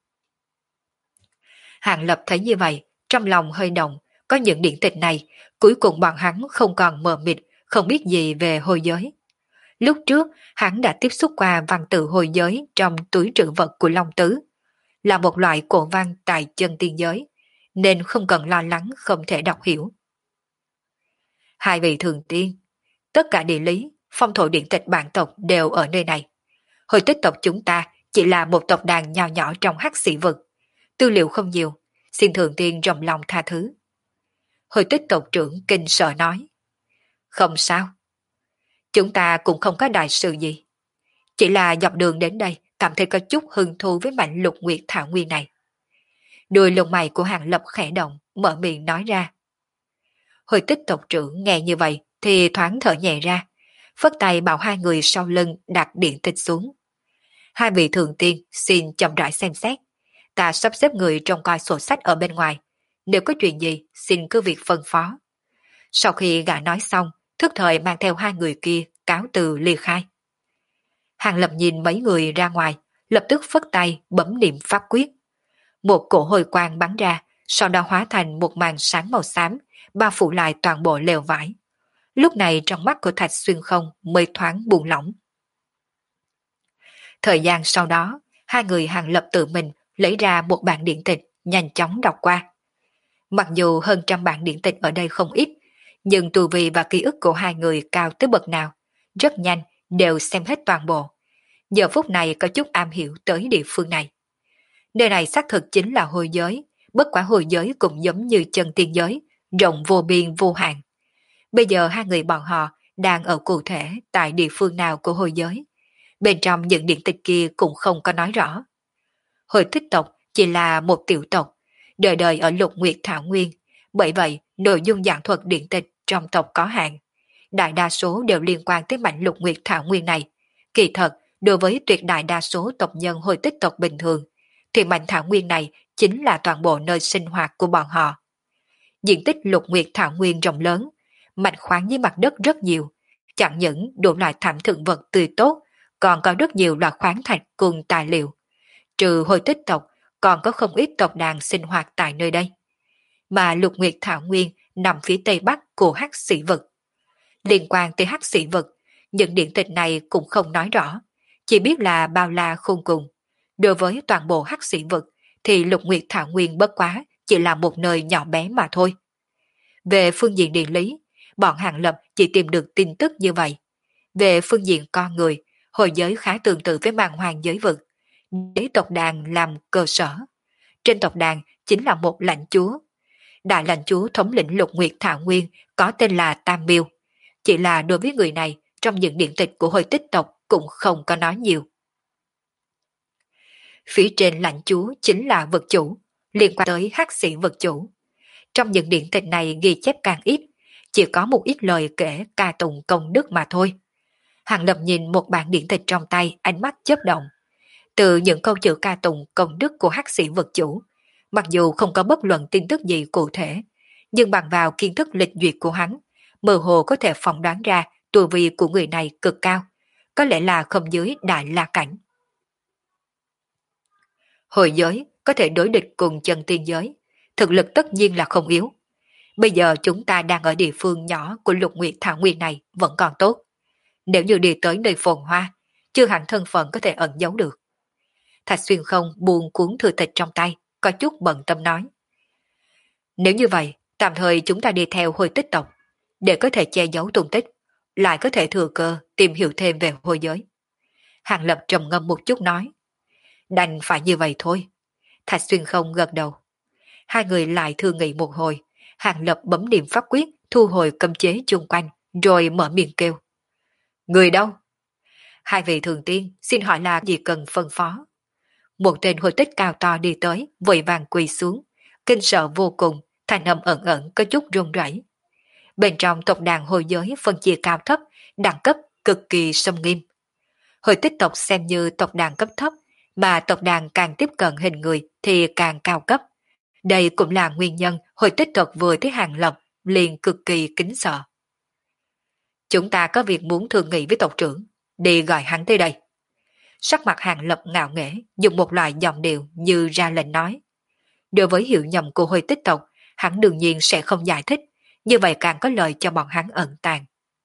Hàng Lập thấy như vậy, trong lòng hơi động, có những điển tịch này, cuối cùng bọn hắn không còn mờ mịt, không biết gì về hồi giới. Lúc trước, hắn đã tiếp xúc qua văn tự hồi giới trong túi trữ vật của Long Tứ, là một loại cổ văn tại chân tiên giới, nên không cần lo lắng không thể đọc hiểu. Hai vị thường tiên, tất cả địa lý, phong thổ điển tịch bản tộc đều ở nơi này. Hồi Tích tộc chúng ta chỉ là một tộc đàn nhỏ nhỏ trong hắc sĩ vực, tư liệu không nhiều, xin thường tiên rộng lòng tha thứ. Hồi Tích tộc trưởng kinh sợ nói. Không sao. Chúng ta cũng không có đại sự gì. Chỉ là dọc đường đến đây cảm thấy có chút hứng thú với mảnh lục nguyệt thảo nguyên này. Đôi lông mày của Hàng Lập khẽ động, mở miệng nói ra. Hồi tích tộc trưởng nghe như vậy thì thoáng thở nhẹ ra, phất tay bảo hai người sau lưng đặt điện tịch xuống. Hai vị thường tiên xin chậm rãi xem xét. Ta sắp xếp người trông coi sổ sách ở bên ngoài. Nếu có chuyện gì xin cứ việc phân phó. Sau khi gã nói xong, thức thời mang theo hai người kia cáo từ ly khai. Hàng Lập nhìn mấy người ra ngoài, lập tức phất tay bấm niệm pháp quyết. Một cổ hồi quang bắn ra, sau đó hóa thành một màn sáng màu xám, bao phủ lại toàn bộ lều vải. Lúc này trong mắt của Thạch Xuyên Không mới thoáng buông lỏng. Thời gian sau đó, hai người Hàng Lập tự mình lấy ra một bản điển tịch, nhanh chóng đọc qua. Mặc dù hơn trăm bản điển tịch ở đây không ít, nhưng tu vi và ký ức của hai người cao tới bậc nào, rất nhanh đều xem hết toàn bộ. Giờ phút này có chút am hiểu tới địa phương này. Nơi này xác thực chính là hồi giới, bất quả hồi giới cũng giống như chân tiên giới, rộng vô biên vô hạn. Bây giờ hai người bọn họ đang ở cụ thể tại địa phương nào của hồi giới. Bên trong những điện tịch kia cũng không có nói rõ. Hồi thích tộc chỉ là một tiểu tộc, đời đời ở Lục Nguyệt Thảo Nguyên, bởi vậy nội dung giảng thuật điện tịch trong tộc có hạn. Đại đa số đều liên quan tới mảnh Lục Nguyệt Thảo Nguyên này. Kỳ thật, đối với tuyệt đại đa số tộc nhân hồi tích tộc bình thường, thì mảnh Thảo Nguyên này chính là toàn bộ nơi sinh hoạt của bọn họ. Diện tích Lục Nguyệt Thảo Nguyên rộng lớn, mạch khoáng dưới mặt đất rất nhiều, chẳng những đủ loại thảm thực vật tươi tốt, còn có rất nhiều loại khoáng thạch cùng tài liệu. Trừ hồi tích tộc, còn có không ít tộc đàn sinh hoạt tại nơi đây. Mà Lục Nguyệt Thảo Nguyên nằm phía tây bắc của Hắc Sĩ Vực. Liên quan tới Hắc Sĩ Vực, những điện tịch này cũng không nói rõ, chỉ biết là bao la khôn cùng. Đối với toàn bộ Hắc Sĩ Vực, thì Lục Nguyệt Thảo Nguyên bất quá chỉ là một nơi nhỏ bé mà thôi. Về phương diện địa lý, bọn Hàng Lập chỉ tìm được tin tức như vậy. Về phương diện con người, hồi giới khá tương tự với màn hoàng giới vực, lấy tộc đàn làm cơ sở. Trên tộc đàn chính là một lãnh chúa. Đại lãnh chúa thống lĩnh Lục Nguyệt Thảo Nguyên có tên là Tam Miêu. Chỉ là đối với người này, trong những điện tịch của hồi tích tộc cũng không có nói nhiều. Phía trên lãnh chúa chính là vực chủ, liên quan tới hắc sĩ vực chủ. Trong những điện tịch này ghi chép càng ít, chỉ có một ít lời kể ca tụng công đức mà thôi. Hàng Lập nhìn một bản điện tịch trong tay, ánh mắt chớp động. Từ những câu chữ ca tụng công đức của hắc sĩ vực chủ, mặc dù không có bất luận tin tức gì cụ thể, nhưng bằng vào kiến thức lịch duyệt của hắn, mơ hồ có thể phỏng đoán ra tu vi của người này cực cao, có lẽ là không dưới đại la cảnh. Hồi giới có thể đối địch cùng chân tiên giới, thực lực tất nhiên là không yếu. Bây giờ chúng ta đang ở địa phương nhỏ của Lục Nguyệt Thảo Nguyên này vẫn còn tốt. Nếu như đi tới nơi phồn hoa, chưa hẳn thân phận có thể ẩn giấu được. Thạch Xuyên Không buông cuốn thư tịch trong tay, có chút bận tâm nói. Nếu như vậy, tạm thời chúng ta đi theo hồi tích tộc, để có thể che giấu tung tích, lại có thể thừa cơ tìm hiểu thêm về hồi giới. Hàng Lập trầm ngâm một chút nói. Đành phải như vậy thôi. Thạch Xuyên Không gật đầu. Hai người lại thương nghị một hồi, Hàng Lập bấm niệm pháp quyết, thu hồi cấm chế chung quanh, rồi mở miệng kêu. Người đâu? Hai vị thường tiên xin hỏi là gì cần phân phó. Một tên hồi tích cao to đi tới, vội vàng quỳ xuống, kinh sợ vô cùng, thanh âm ẩn ẩn có chút run rẩy. Bên trong tộc đàn hồi giới phân chia cao thấp, đẳng cấp cực kỳ sâm nghiêm. Hồi tích tộc xem như tộc đàn cấp thấp, mà tộc đàn càng tiếp cận hình người thì càng cao cấp. Đây cũng là nguyên nhân hồi tích tộc vừa thấy Hàng Lập liền cực kỳ kính sợ. Chúng ta có việc muốn thương nghị với tộc trưởng, đi gọi hắn tới đây. Sắc mặt Hàng Lập ngạo nghễ, dùng một loại giọng điệu như ra lệnh nói. Đối với hiểu nhầm của hồi tích tộc, hắn đương nhiên sẽ không giải thích, như vậy càng có lợi cho bọn hắn ẩn tàng.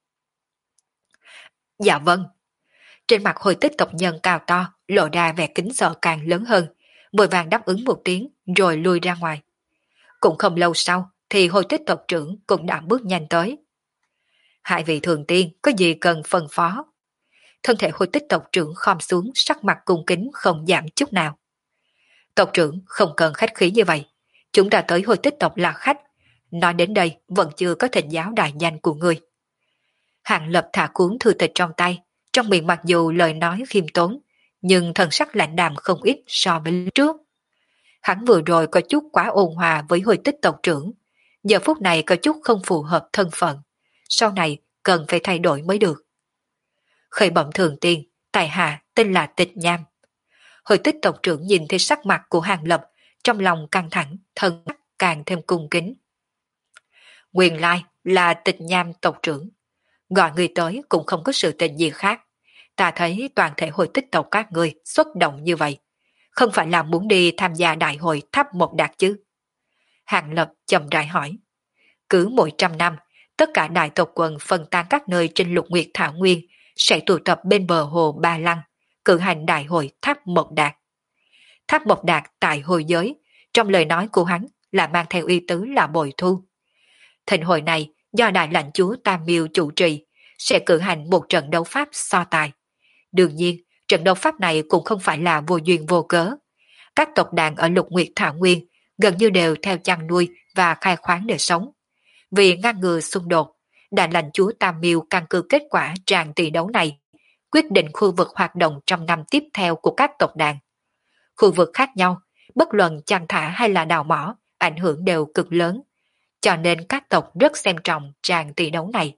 Dạ vâng. Trên mặt hồi tích tộc nhân cao to, lộ ra vẻ kính sợ càng lớn hơn, vội vàng đáp ứng một tiếng rồi lui ra ngoài. Cũng không lâu sau thì hồi tích tộc trưởng cũng đã bước nhanh tới. Hai vị thường tiên có gì cần phân phó? Thân thể hồi tích tộc trưởng khom xuống, sắc mặt cung kính không giảm chút nào. Tộc trưởng không cần khách khí như vậy, chúng ta tới hồi tích tộc là khách, nói đến đây vẫn chưa có thỉnh giáo đại danh của người. Hàng Lập thả cuốn thư tịch trong tay, Trong miệng mặc dù lời nói khiêm tốn, nhưng thần sắc lạnh đàm không ít so với lúc trước. Hắn vừa rồi có chút quá ôn hòa với Hồi Tích tộc trưởng, giờ phút này có chút không phù hợp thân phận, sau này cần phải thay đổi mới được. Khởi bẩm thường tiên, tài hạ tên là Tịch Nham. Hồi Tích tộc trưởng nhìn thấy sắc mặt của Hàng Lập, trong lòng căng thẳng, thân sắc càng thêm cung kính. Nguyên lai là Tịch Nham tộc trưởng, gọi người tới cũng không có sự tình gì khác. Ta thấy toàn thể Hồi Tích tộc các người xuất động như vậy, không phải là muốn đi tham gia đại hội tháp một đạt chứ? Hàng Lập chậm rãi hỏi. Cứ mỗi 100 năm, tất cả đại tộc quần phân tan các nơi trên Lục Nguyệt Thảo Nguyên sẽ tụ tập bên bờ hồ Ba Lăng, cử hành đại hội tháp Mộc Đạt. Tháp Mộc Đạt tại hồi giới, trong lời nói của hắn là mang theo ý tứ là bồi thu. Thịnh hội này do đại lãnh chúa Tam Miêu chủ trì, sẽ cử hành một trận đấu pháp so tài. Đương nhiên, trận đấu pháp này cũng không phải là vô duyên vô cớ. Các tộc đàn ở Lục Nguyệt Thảo Nguyên gần như đều theo chăn nuôi và khai khoáng để sống. Vì ngăn ngừa xung đột, đại lãnh chúa Tam Miêu căn cứ kết quả tràng tỷ đấu này, quyết định khu vực hoạt động trong năm tiếp theo của các tộc đàn. Khu vực khác nhau, bất luận chăn thả hay là đào mỏ, ảnh hưởng đều cực lớn, cho nên các tộc rất xem trọng tràng tỷ đấu này.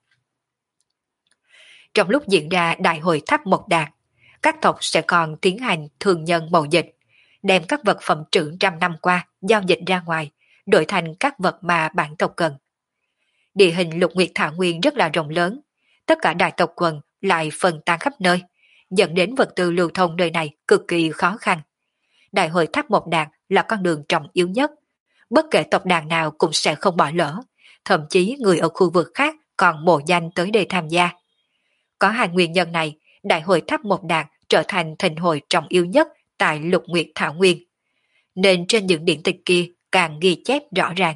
Trong lúc diễn ra đại hội tháp Mộc Đạt, các tộc sẽ còn tiến hành thường nhân mậu dịch, đem các vật phẩm trữ 100 năm qua giao dịch ra ngoài, đổi thành các vật mà bản tộc cần. Địa hình Lục Nguyệt Thảo Nguyên rất là rộng lớn, tất cả đại tộc quần lại phân tán khắp nơi, dẫn đến vật tư lưu thông nơi này cực kỳ khó khăn. Đại hội tháp Mộc Đạt là con đường trọng yếu nhất, bất kể tộc đàn nào cũng sẽ không bỏ lỡ, thậm chí người ở khu vực khác còn mộ danh tới đây tham gia. Có hai nguyên nhân này, đại hội tháp Mộc Đạt trở thành thịnh hội trọng yếu nhất tại Lục Nguyệt Thảo Nguyên, nên trên những điển tịch kia càng ghi chép rõ ràng.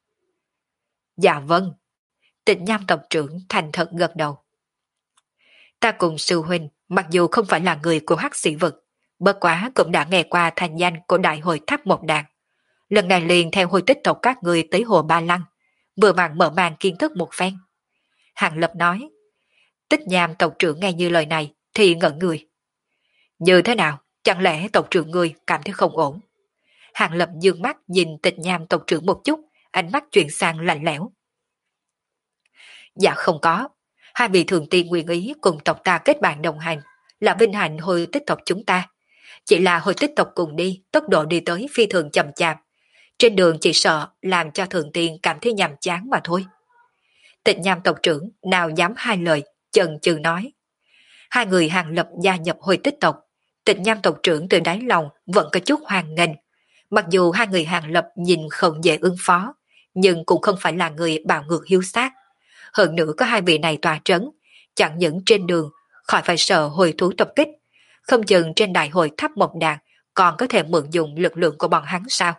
Dạ vâng, Tịch Nham tộc trưởng thành thật gật đầu. Ta cùng sư huynh mặc dù không phải là người của Hắc Sĩ vực, bất quá cũng đã nghe qua thành danh của đại hội tháp Mộc Đạt. Lần này liền theo Hồi Tích tộc các người tới hồ Ba Lăng, vừa vặn mở màn kiến thức một phen. Hàng Lập nói. Tích Nham tộc trưởng nghe như lời này thì ngẩn người. Như thế nào, chẳng lẽ tộc trưởng người cảm thấy không ổn? Hàng Lập dương mắt nhìn Tịch Nham tộc trưởng một chút, ánh mắt chuyển sang lạnh lẽo. Dạ không có, hai vị thường tiên nguyện ý cùng tộc ta kết bạn đồng hành, là vinh hạnh Hồi Tích tộc chúng ta. Chỉ là Hồi Tích tộc cùng đi, tốc độ đi tới phi thường chậm chạp. Trên đường chỉ sợ làm cho thường tiên cảm thấy nhàm chán mà thôi. Tịch Nham tộc trưởng nào dám hai lời, chần chừ nói. Hai người Hàng Lập gia nhập Hồi Tích tộc, Tịch Nham tộc trưởng từ đáy lòng vẫn có chút hoan nghênh. Mặc dù hai người Hàng Lập nhìn không dễ ứng phó, nhưng cũng không phải là người bạo ngược hiếu sát. Hơn nữa có hai vị này tòa trấn, chẳng những trên đường khỏi phải sợ hồi thú tập kích, không chừng trên đại hội tháp Mộc Đạt còn có thể mượn dùng lực lượng của bọn hắn sao?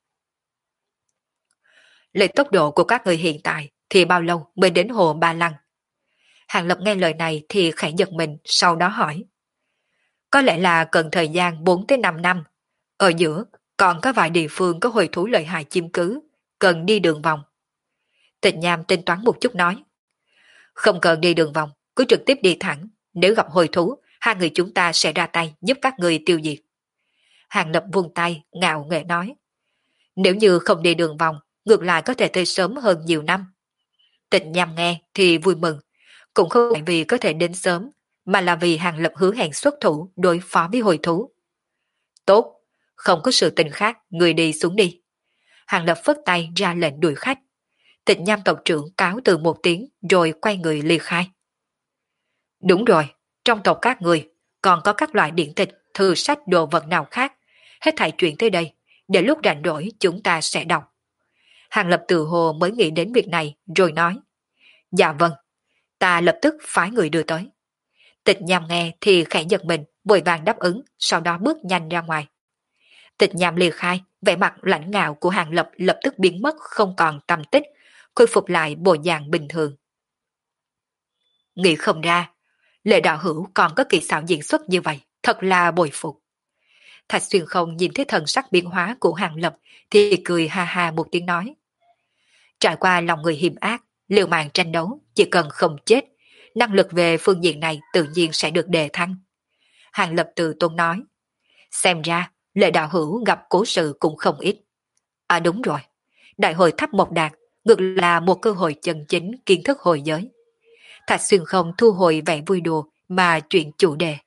Lấy tốc độ của các người hiện tại thì bao lâu mới đến hồ Ba Lăng? Hàng Lập nghe lời này thì khẽ giật mình, sau đó hỏi. Có lẽ là cần thời gian 4 tới 5 năm. Ở giữa còn có vài địa phương có hồi thú lợi hại chiếm cứ, cần đi đường vòng. Tịch Nham tính toán một chút nói. Không cần đi đường vòng, cứ trực tiếp đi thẳng. Nếu gặp hồi thú, hai người chúng ta sẽ ra tay giúp các người tiêu diệt. Hàng Lập vung tay, ngạo nghễ nói. Nếu như không đi đường vòng, ngược lại có thể tới sớm hơn nhiều năm. Tịch Nham nghe thì vui mừng, cũng không phải vì có thể đến sớm, mà là vì Hàng Lập hứa hẹn xuất thủ đối phó với hồi thú. Tốt, không có sự tình khác, người đi xuống đi. Hàng Lập phất tay ra lệnh đuổi khách. Tịch Nham tộc trưởng cáo từ một tiếng rồi quay người ly khai. Đúng rồi, trong tộc các người còn có các loại điển tịch, thư sách đồ vật nào khác, hết thảy chuyện tới đây, để lúc rảnh rỗi chúng ta sẽ đọc. Hàng Lập từ hồ mới nghĩ đến việc này rồi nói. Dạ vâng, ta lập tức phái người đưa tới. Tịch Nham nghe thì khẽ giật mình, vội vàng đáp ứng, sau đó bước nhanh ra ngoài. Tịch Nham ly khai, vẻ mặt lãnh ngạo của Hàng Lập lập tức biến mất không còn tăm tích, khôi phục lại bộ dạng bình thường. Nghĩ không ra, Lệ đạo hữu còn có kỳ xảo diễn xuất như vậy, thật là bồi phục. Thạch Xuyên không nhìn thấy thần sắc biến hóa của Hàng Lập thì cười ha ha một tiếng nói. Trải qua lòng người hiểm ác, liều mạng tranh đấu, chỉ cần không chết, năng lực về phương diện này tự nhiên sẽ được đề thăng. Hàng Lập từ tốn nói, xem ra Lệ đạo hữu gặp cố sự cũng không ít. À đúng rồi, đại hội tháp một đạt ngược là một cơ hội chân chính kiến thức hồi giới. Thạch Xuyên không thu hồi vẻ vui đùa mà chuyển chủ đề.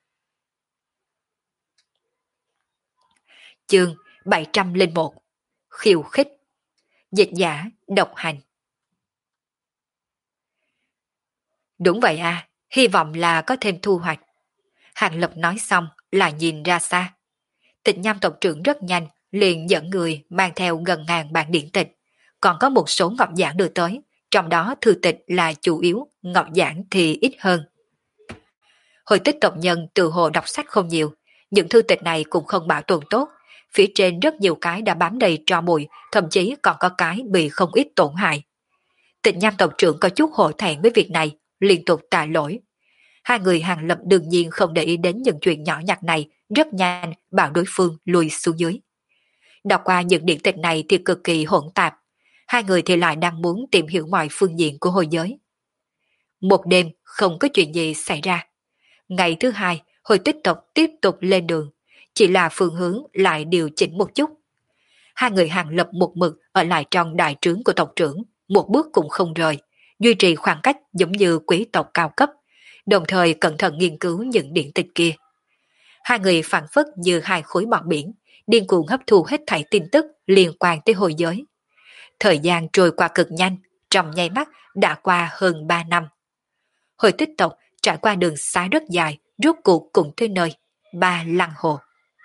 Chương 701 Khiêu khích. Dịch giả độc hành. Đúng vậy à, hy vọng là có thêm thu hoạch. Hàng Lập nói xong là nhìn ra xa. Tịch Nham tộc trưởng rất nhanh, liền dẫn người mang theo gần ngàn bản điển tịch, còn có một số ngọc giảng đưa tới, trong đó thư tịch là chủ yếu, ngọc giảng thì ít hơn. Hồi tích tộc nhân từ hồ đọc sách không nhiều, những thư tịch này cũng không bảo tồn tốt, phía trên rất nhiều cái đã bám đầy tro bụi, thậm chí còn có cái bị không ít tổn hại. Tịch Nham tộc trưởng có chút hổ thẹn với việc này, liên tục tạ lỗi. Hai người Hàng Lập đương nhiên không để ý đến những chuyện nhỏ nhặt này, rất nhanh bảo đối phương lùi xuống dưới. Đọc qua những điển tịch này thì cực kỳ hỗn tạp, hai người thì lại đang muốn tìm hiểu mọi phương diện của hồi giới. Một đêm không có chuyện gì xảy ra. Ngày thứ hai, hồi tích tộc tiếp tục lên đường, chỉ là phương hướng lại điều chỉnh một chút. Hai người Hàng Lập một mực ở lại trong đại trướng của tộc trưởng, một bước cũng không rời, duy trì khoảng cách giống như quý tộc cao cấp, đồng thời cẩn thận nghiên cứu những điển tịch kia. Hai người phản phất như hai khối bọt biển, điên cuồng hấp thu hết thảy tin tức liên quan tới hồi giới. Thời gian trôi qua cực nhanh, trong nháy mắt đã qua hơn 3 năm. Hồi tích tộc trải qua đường xá rất dài, rốt cuộc cũng tới nơi, Ba Lăng Hồ.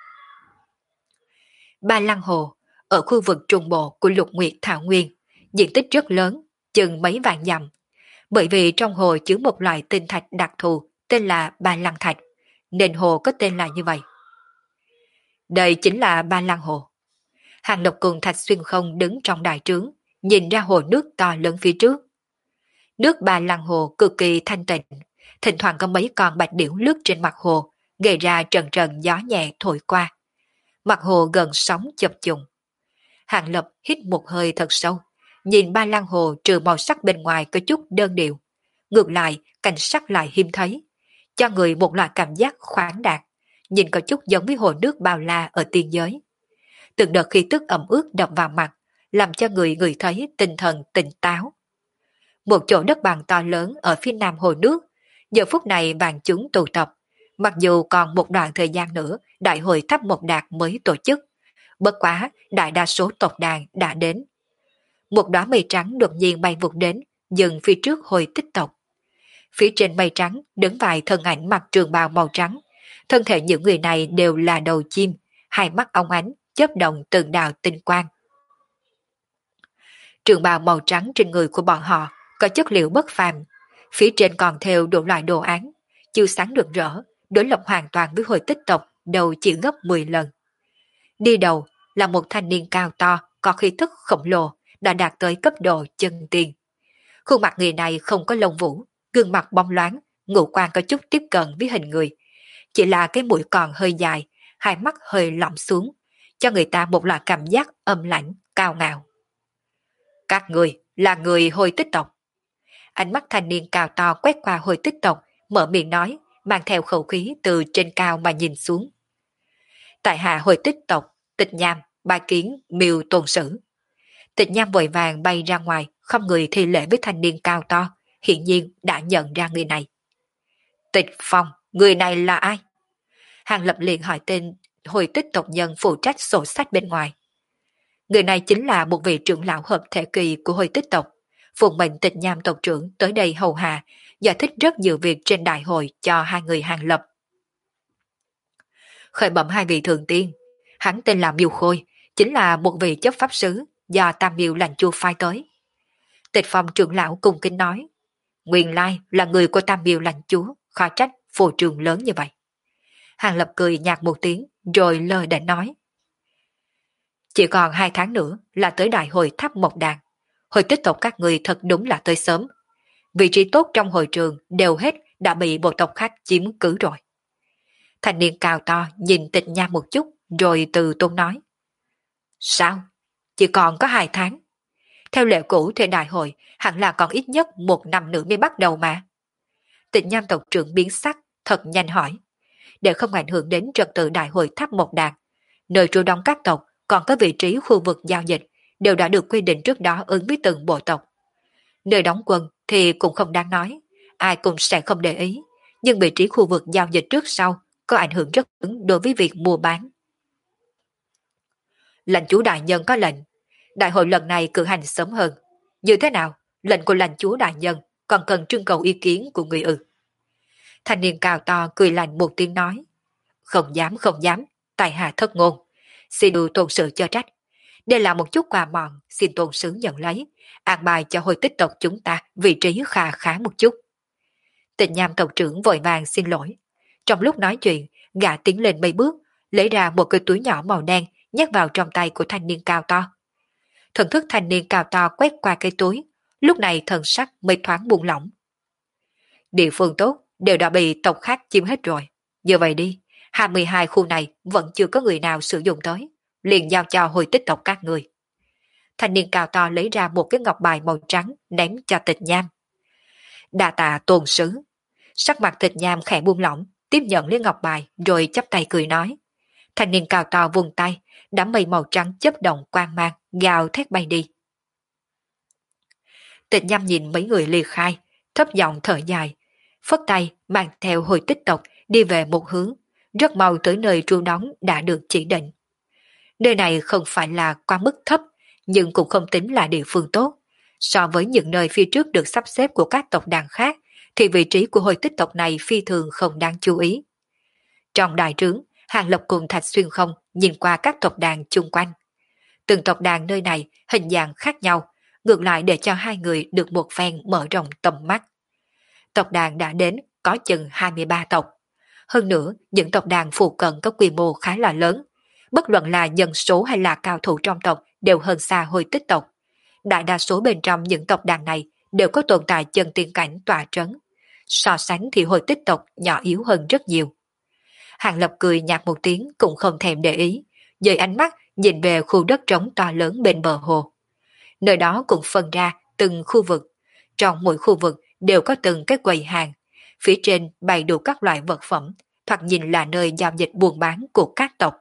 Ba Lăng Hồ, ở khu vực trung bộ của Lục Nguyệt Thảo Nguyên, diện tích rất lớn, chừng mấy vạn dặm. Bởi vì trong hồ chứa một loại tinh thạch đặc thù tên là Ba Lăng Thạch, nên hồ có tên là như vậy. Đây chính là Ba Lăng Hồ. Hàng Lập cùng Thạch Xuyên không đứng trong đại trướng, nhìn ra hồ nước to lớn phía trước. Nước Ba Lăng Hồ cực kỳ thanh tịnh, thỉnh thoảng có mấy con bạch điểu lướt trên mặt hồ, gây ra trần trần gió nhẹ thổi qua. Mặt hồ gần sóng chập trùng. Hàng Lập hít một hơi thật sâu, nhìn Ba Lăng Hồ trừ màu sắc bên ngoài có chút đơn điệu. Ngược lại, cảnh sắc lại hiếm thấy, cho người một loại cảm giác khoáng đạt, nhìn có chút giống với hồ nước bao la ở tiên giới. Từng đợt khí tức ẩm ướt đập vào mặt, làm cho người người thấy tinh thần tỉnh táo. Một chỗ đất bằng to lớn ở phía nam hồ nước, giờ phút này vàng chúng tụ tập, mặc dù còn một đoạn thời gian nữa đại hội tháp một đạt mới tổ chức, bất quá đại đa số tộc đàn đã đến. Một đóa mây trắng đột nhiên bay vụt đến, dừng phía trước hồi tích tộc. Phía trên mây trắng đứng vài thân ảnh mặc trường bào màu trắng, thân thể những người này đều là đầu chim, hai mắt óng ánh, chớp động từng đạo tinh quang. Trường bào màu trắng trên người của bọn họ có chất liệu bất phàm, phía trên còn theo đủ loại đồ án, chiếu sáng rực rỡ, đối lập hoàn toàn với hồi tích tộc đầu chỉ gấp 10 lần. Đi đầu là một thanh niên cao to, có khí thức khổng lồ, đã đạt tới cấp độ chân tiên. Khuôn mặt người này không có lông vũ, gương mặt bóng loáng, ngũ quan có chút tiếp cận với hình người. Chỉ là cái mũi còn hơi dài, hai mắt hơi lõm xuống, cho người ta một loại cảm giác âm lãnh, cao ngạo. Các người là người hồi tích tộc. Ánh mắt thanh niên cao to quét qua hồi tích tộc, mở miệng nói, mang theo khẩu khí từ trên cao mà nhìn xuống. Tại hạ hồi tích tộc, Tịch Nham, bài kiến, miêu tôn sử. Tịch Nham vội vàng bay ra ngoài, không người thi lễ với thanh niên cao to, hiển nhiên đã nhận ra người này. Tịch Phong, người này là ai? Hàng Lập liền hỏi tên hồi tích tộc nhân phụ trách sổ sách bên ngoài. Người này chính là một vị trưởng lão hợp thể kỳ của hồi tích tộc, phụng mệnh Tịch Nham tộc trưởng tới đây hầu hạ, giải thích rất nhiều việc trên đại hội cho hai người Hàng Lập. Khởi bẩm hai vị thượng tiên, hắn tên là Miêu Khôi, chính là một vị chấp pháp sứ do Tam Miêu lành chua phái tới. Tịch Phong trưởng lão cung kính nói, nguyên lai là người của Tam Miêu lành chúa, khó trách phô trường lớn như vậy. Hàng Lập cười nhạt một tiếng, rồi lơ đễnh nói, chỉ còn 2 tháng nữa là tới đại hội tháp Mộc Đàn. Hồi tích tộc các người thật đúng là tới sớm. Vị trí tốt trong hội trường đều hết đã bị bộ tộc khác chiếm cứ rồi. Thanh niên cao to nhìn Tịch Nham một chút, rồi từ tốn nói. Sao? Chỉ còn có 2 tháng. Theo lệ cũ thì đại hội hẳn là còn ít nhất 1 năm nữa mới bắt đầu mà. Tịnh Nham tộc trưởng biến sắc, thật nhanh hỏi. Để không ảnh hưởng đến trật tự đại hội tháp một đàn, nơi trú đóng các tộc còn có vị trí khu vực giao dịch đều đã được quy định trước đó ứng với từng bộ tộc. Nơi đóng quân thì cũng không đáng nói, ai cũng sẽ không để ý, nhưng vị trí khu vực giao dịch trước sau có ảnh hưởng rất lớn đối với việc mua bán. Lãnh chúa đại nhân có lệnh, đại hội lần này cử hành sớm hơn. Như thế nào, lệnh của lãnh chúa đại nhân còn cần trưng cầu ý kiến của người ư? Thanh niên cao to cười lạnh một tiếng nói. Không dám không dám, tại hạ thất ngôn. Xin đưa tôn sự cho trách. Đây là một chút quà mọn, xin tôn sứ nhận lấy, an bài cho hồi tích tộc chúng ta vị trí khá khá một chút. Tịnh Nham tộc trưởng vội vàng xin lỗi. Trong lúc nói chuyện, gã tiến lên mấy bước, lấy ra một cái túi nhỏ màu đen nhét vào trong tay của thanh niên cao to. Thần thức thanh niên cao to quét qua cái túi, lúc này thần sắc mới thoáng buông lỏng. Địa phương tốt đều đã bị tộc khác chiếm hết rồi. Như vậy đi, 22 khu này vẫn chưa có người nào sử dụng tới, liền giao cho hồi tích tộc các người. Thanh niên cao to lấy ra một cái ngọc bài màu trắng ném cho Tịch Nham. Đa tạ tôn sứ. Sắc mặt Tịch Nham khẽ buông lỏng, tiếp nhận lấy ngọc bài rồi chắp tay cười nói. Thanh niên cao to vùng tay, đám mây màu trắng chớp động quang mang, gào thét bay đi. Tịch Nham nhìn mấy người ly khai, thấp giọng thở dài, phất tay mang theo hồi tích tộc đi về một hướng, rất mau tới nơi trú đóng đã được chỉ định. Nơi này không phải là quá mức thấp, nhưng cũng không tính là địa phương tốt. So với những nơi phía trước được sắp xếp của các tộc đàn khác, thì vị trí của hồi tích tộc này phi thường không đáng chú ý. Trong đại trướng, Hàng Lập cùng Thạch Xuyên không nhìn qua các tộc đàn chung quanh. Từng tộc đàn nơi này hình dạng khác nhau, ngược lại để cho hai người được một phen mở rộng tầm mắt. Tộc đàn đã đến có chừng 23 tộc. Hơn nữa, những tộc đàn phụ cận có quy mô khá là lớn. Bất luận là dân số hay là cao thủ trong tộc đều hơn xa hồi tích tộc. Đại đa số bên trong những tộc đàn này đều có tồn tại chân tiên cảnh tọa trấn. So sánh thì hồi tích tộc nhỏ yếu hơn rất nhiều. Hàng Lập cười nhạt một tiếng cũng không thèm để ý, dời ánh mắt nhìn về khu đất trống to lớn bên bờ hồ. Nơi đó cũng phân ra từng khu vực. Trong mỗi khu vực đều có từng cái quầy hàng. Phía trên bày đủ các loại vật phẩm, thoạt nhìn là nơi giao dịch buôn bán của các tộc.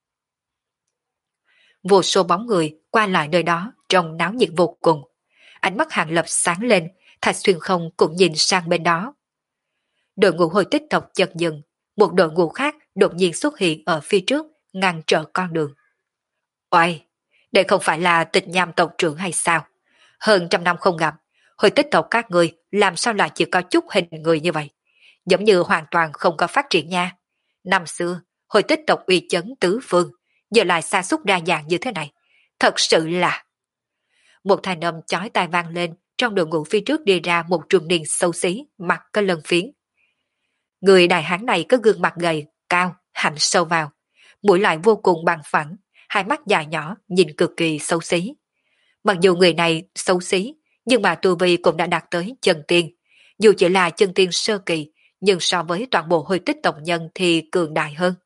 Vô số bóng người qua lại nơi đó trông náo nhiệt vô cùng. Ánh mắt Hàng Lập sáng lên, Thạch Xuyên không cũng nhìn sang bên đó. Đội ngũ hồi tích tộc chợt dừng, một đội ngũ khác đột nhiên xuất hiện ở phía trước, ngăn trở con đường. Oai, đây không phải là Tịch Nham tộc trưởng hay sao? Hơn trăm năm không gặp, hồi tích tộc các người làm sao lại chỉ có chút hình người như vậy? Giống như hoàn toàn không có phát triển nha. Năm xưa, hồi tích tộc uy chấn tứ phương, giờ lại sa sút đa dạng như thế này. Thật sự là... Một thanh âm chói tai vang lên, trong đội ngũ phía trước đi ra một trung niên xấu xí, mặt có lân phiến. Người đại hán này có gương mặt gầy, cao, hạnh sâu vào, mũi lại vô cùng bằng phẳng, hai mắt dài nhỏ, nhìn cực kỳ xấu xí. Mặc dù người này xấu xí, nhưng mà tu vi cũng đã đạt tới chân tiên. Dù chỉ là chân tiên sơ kỳ, nhưng so với toàn bộ hồi tích tộc nhân thì cường đại hơn.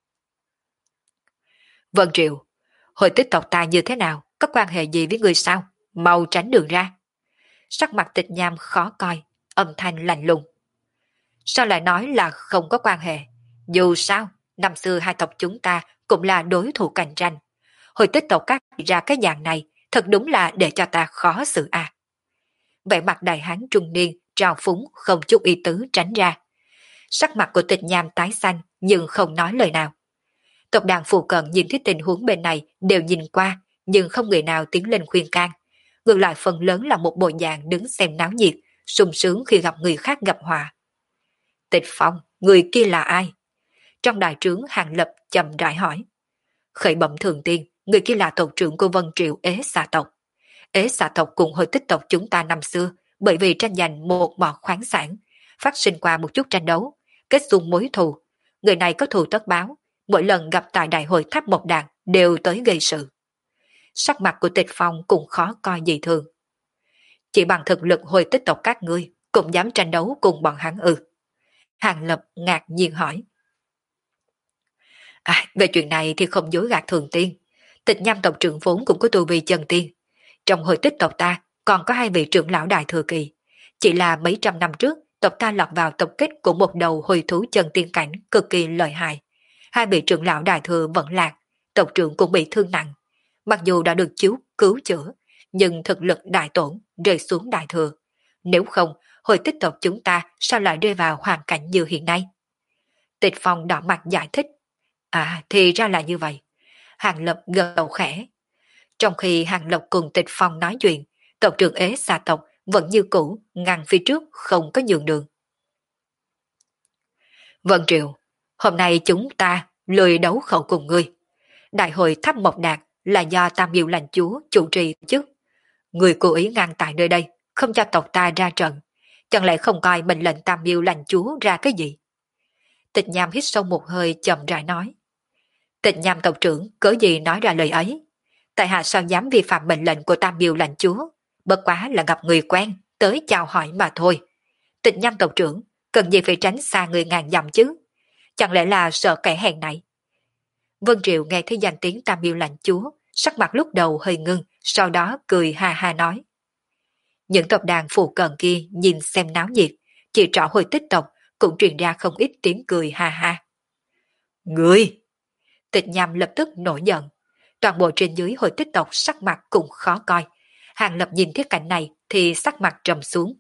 Vân Triệu, hồi tích tộc ta như thế nào, có quan hệ gì với người sao? Mau tránh đường ra. Sắc mặt Tịch Nham khó coi, âm thanh lạnh lùng. Sao lại nói là không có quan hệ? Dù sao, năm xưa hai tộc chúng ta cũng là đối thủ cạnh tranh. Hồi tích tộc các ra cái dạng này, thật đúng là để cho ta khó xử à. Vẻ mặt đại hán trung niên, trào phúng, không chút ý tứ tránh ra. Sắc mặt của Tịch Nham tái xanh, nhưng không nói lời nào. Tộc đàn phù cận nhìn thấy tình huống bên này đều nhìn qua, nhưng không người nào tiến lên khuyên can. Ngược lại phần lớn là một bộ dạng đứng xem náo nhiệt, sung sướng khi gặp người khác gặp họa. Tịch Phong, người kia là ai? Trong đại trướng Hàng Lập chậm rãi hỏi. Khởi bẩm thường tiên, người kia là tộc trưởng của Vân Triệu Ế xà tộc. Ế xà tộc cùng hồi tích tộc chúng ta năm xưa, bởi vì tranh giành một mỏ khoáng sản, phát sinh qua một chút tranh đấu, kết xung mối thù. Người này có thù tất báo, mỗi lần gặp tại đại hội tháp Mộc Đàn đều tới gây sự. Sắc mặt của Tịch Phong cũng khó coi gì thường. Chỉ bằng thực lực hồi tích tộc các ngươi cũng dám tranh đấu cùng bọn hắn ư? Hàng Lập ngạc nhiên hỏi. Về chuyện này thì không dối gạt thường tiên. Tịch Nham tộc trưởng vốn cũng có tu vi chân tiên. Trong hồi tích tộc ta còn có hai vị trưởng lão đại thừa kỳ. Chỉ là mấy trăm năm trước tộc ta lọt vào tập kích của một đầu hồi thú chân tiên cảnh cực kỳ lợi hại. Hai vị trưởng lão đại thừa vẫn lạc, tộc trưởng cũng bị thương nặng. Mặc dù đã được cứu chữa, nhưng thực lực đại tổn rơi xuống đại thừa. Nếu không, hồi tích tộc chúng ta sao lại rơi vào hoàn cảnh như hiện nay? Tịch Phong đỏ mặt giải thích. À, thì ra là như vậy. Hàng Lập gật đầu khẽ. Trong khi Hàng Lập cùng Tịch Phong nói chuyện, tộc trưởng ế xà tộc vẫn như cũ, ngăn phía trước không có nhường đường. Vân Triệu, hôm nay chúng ta lười đấu khẩu cùng ngươi. Đại hội tháp Mộc Đạt là do Tam Diệu lãnh chúa chủ trì chứ. Người cố ý ngăn tại nơi đây, không cho tộc ta ra trận. Chẳng lẽ không coi mệnh lệnh Tam Diệu lãnh chúa ra cái gì? Tịch Nham hít sâu một hơi chậm rãi nói. Tịch Nham tộc trưởng cớ gì nói ra lời ấy? Tại hạ sao dám vi phạm mệnh lệnh của Tam Diệu lãnh chúa? Bất quá là gặp người quen, tới chào hỏi mà thôi. Tịch Nham tộc trưởng, cần gì phải tránh xa người ngàn dặm chứ? Chẳng lẽ là sợ kẻ hèn này? Vân Triệu nghe thấy danh tiếng Tam Diệu lãnh chúa, sắc mặt lúc đầu hơi ngưng, sau đó cười ha ha nói. Những tộc đàn phụ cận kia nhìn xem náo nhiệt, chỉ trỏ hồi tích tộc cũng truyền ra không ít tiếng cười ha ha. Người! Tịch Nham lập tức nổi giận. Toàn bộ trên dưới hồi tích tộc sắc mặt cũng khó coi. Hàng Lập nhìn thấy cảnh này thì sắc mặt trầm xuống.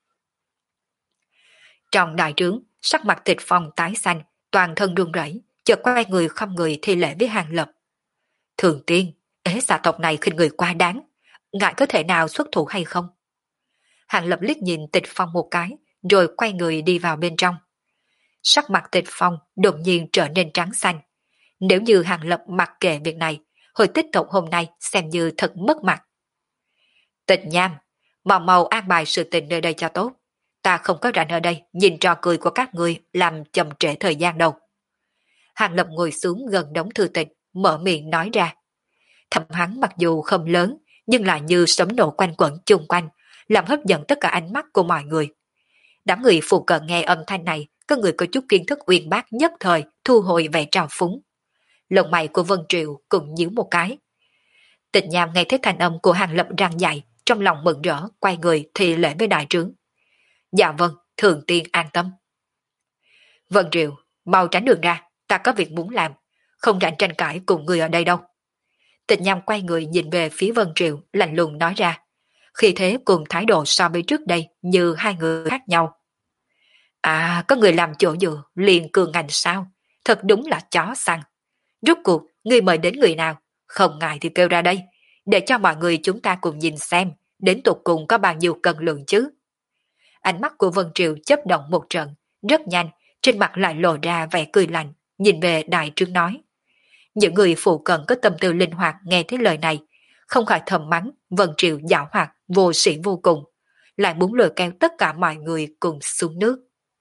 Trong đại trướng, sắc mặt Tịch Phong tái xanh, toàn thân run rẩy, chợt quay người không người thi lễ với Hàng Lập. Thường tiên, ế xà tộc này khinh người quá đáng, ngài có thể nào xuất thủ hay không? Hàng Lập liếc nhìn Tịch Phong một cái, rồi quay người đi vào bên trong. Sắc mặt Tịch Phong đột nhiên trở nên trắng xanh. Nếu như Hàng Lập mặc kệ việc này, hồi tích tộc hôm nay xem như thật mất mặt. Tịch Nham, mau mau an bài sự tình nơi đây cho tốt. Ta không có rảnh ở đây nhìn trò cười của các ngươi làm chậm trễ thời gian đâu. Hàng Lập ngồi xuống gần đống thư tịch, mở miệng nói ra. Thầm hắn mặc dù không lớn, nhưng lại như sấm nổ quanh quẩn chung quanh, làm hấp dẫn tất cả ánh mắt của mọi người. Đám người phụ cận nghe âm thanh này, có người có chút kiến thức uyên bác nhất thời thu hồi vẻ trào phúng. Lông mày của Vân Triệu cũng nhíu một cái. Tịch Nham nghe thấy thanh âm của Hàng Lập răng dạy, trong lòng mừng rỡ, quay người thì lễ với đại trướng. Dạ vâng, thường tiên an tâm. Vân Triệu, mau tránh đường ra, ta có việc muốn làm, không rảnh tranh cãi cùng người ở đây đâu. Tịch Nham quay người nhìn về phía Vân Triệu, lạnh lùng nói ra. Khi thế cùng thái độ so với trước đây như hai người khác nhau. À, có người làm chỗ dựa, liền cường ngành sao? Thật đúng là chó săn. Rốt cuộc, ngươi mời đến người nào? Không ngại thì kêu ra đây, để cho mọi người chúng ta cùng nhìn xem, đến tột cùng có bao nhiêu cân lượng chứ. Ánh mắt của Vân Triệu chớp động một trận, rất nhanh, trên mặt lại lộ ra vẻ cười lạnh, nhìn về đại trướng nói. Những người phụ cận có tâm tư linh hoạt nghe thấy lời này, không khỏi thầm mắng Vân Triệu giảo hoạt, vô sĩ vô cùng, lại muốn lôi kéo tất cả mọi người cùng xuống nước.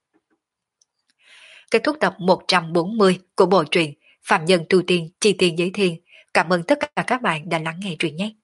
Kết thúc tập 140 của bộ truyện Phạm Nhân Tu Tiên Chi Tiên Giới Thiên. Cảm ơn tất cả các bạn đã lắng nghe truyện nhé.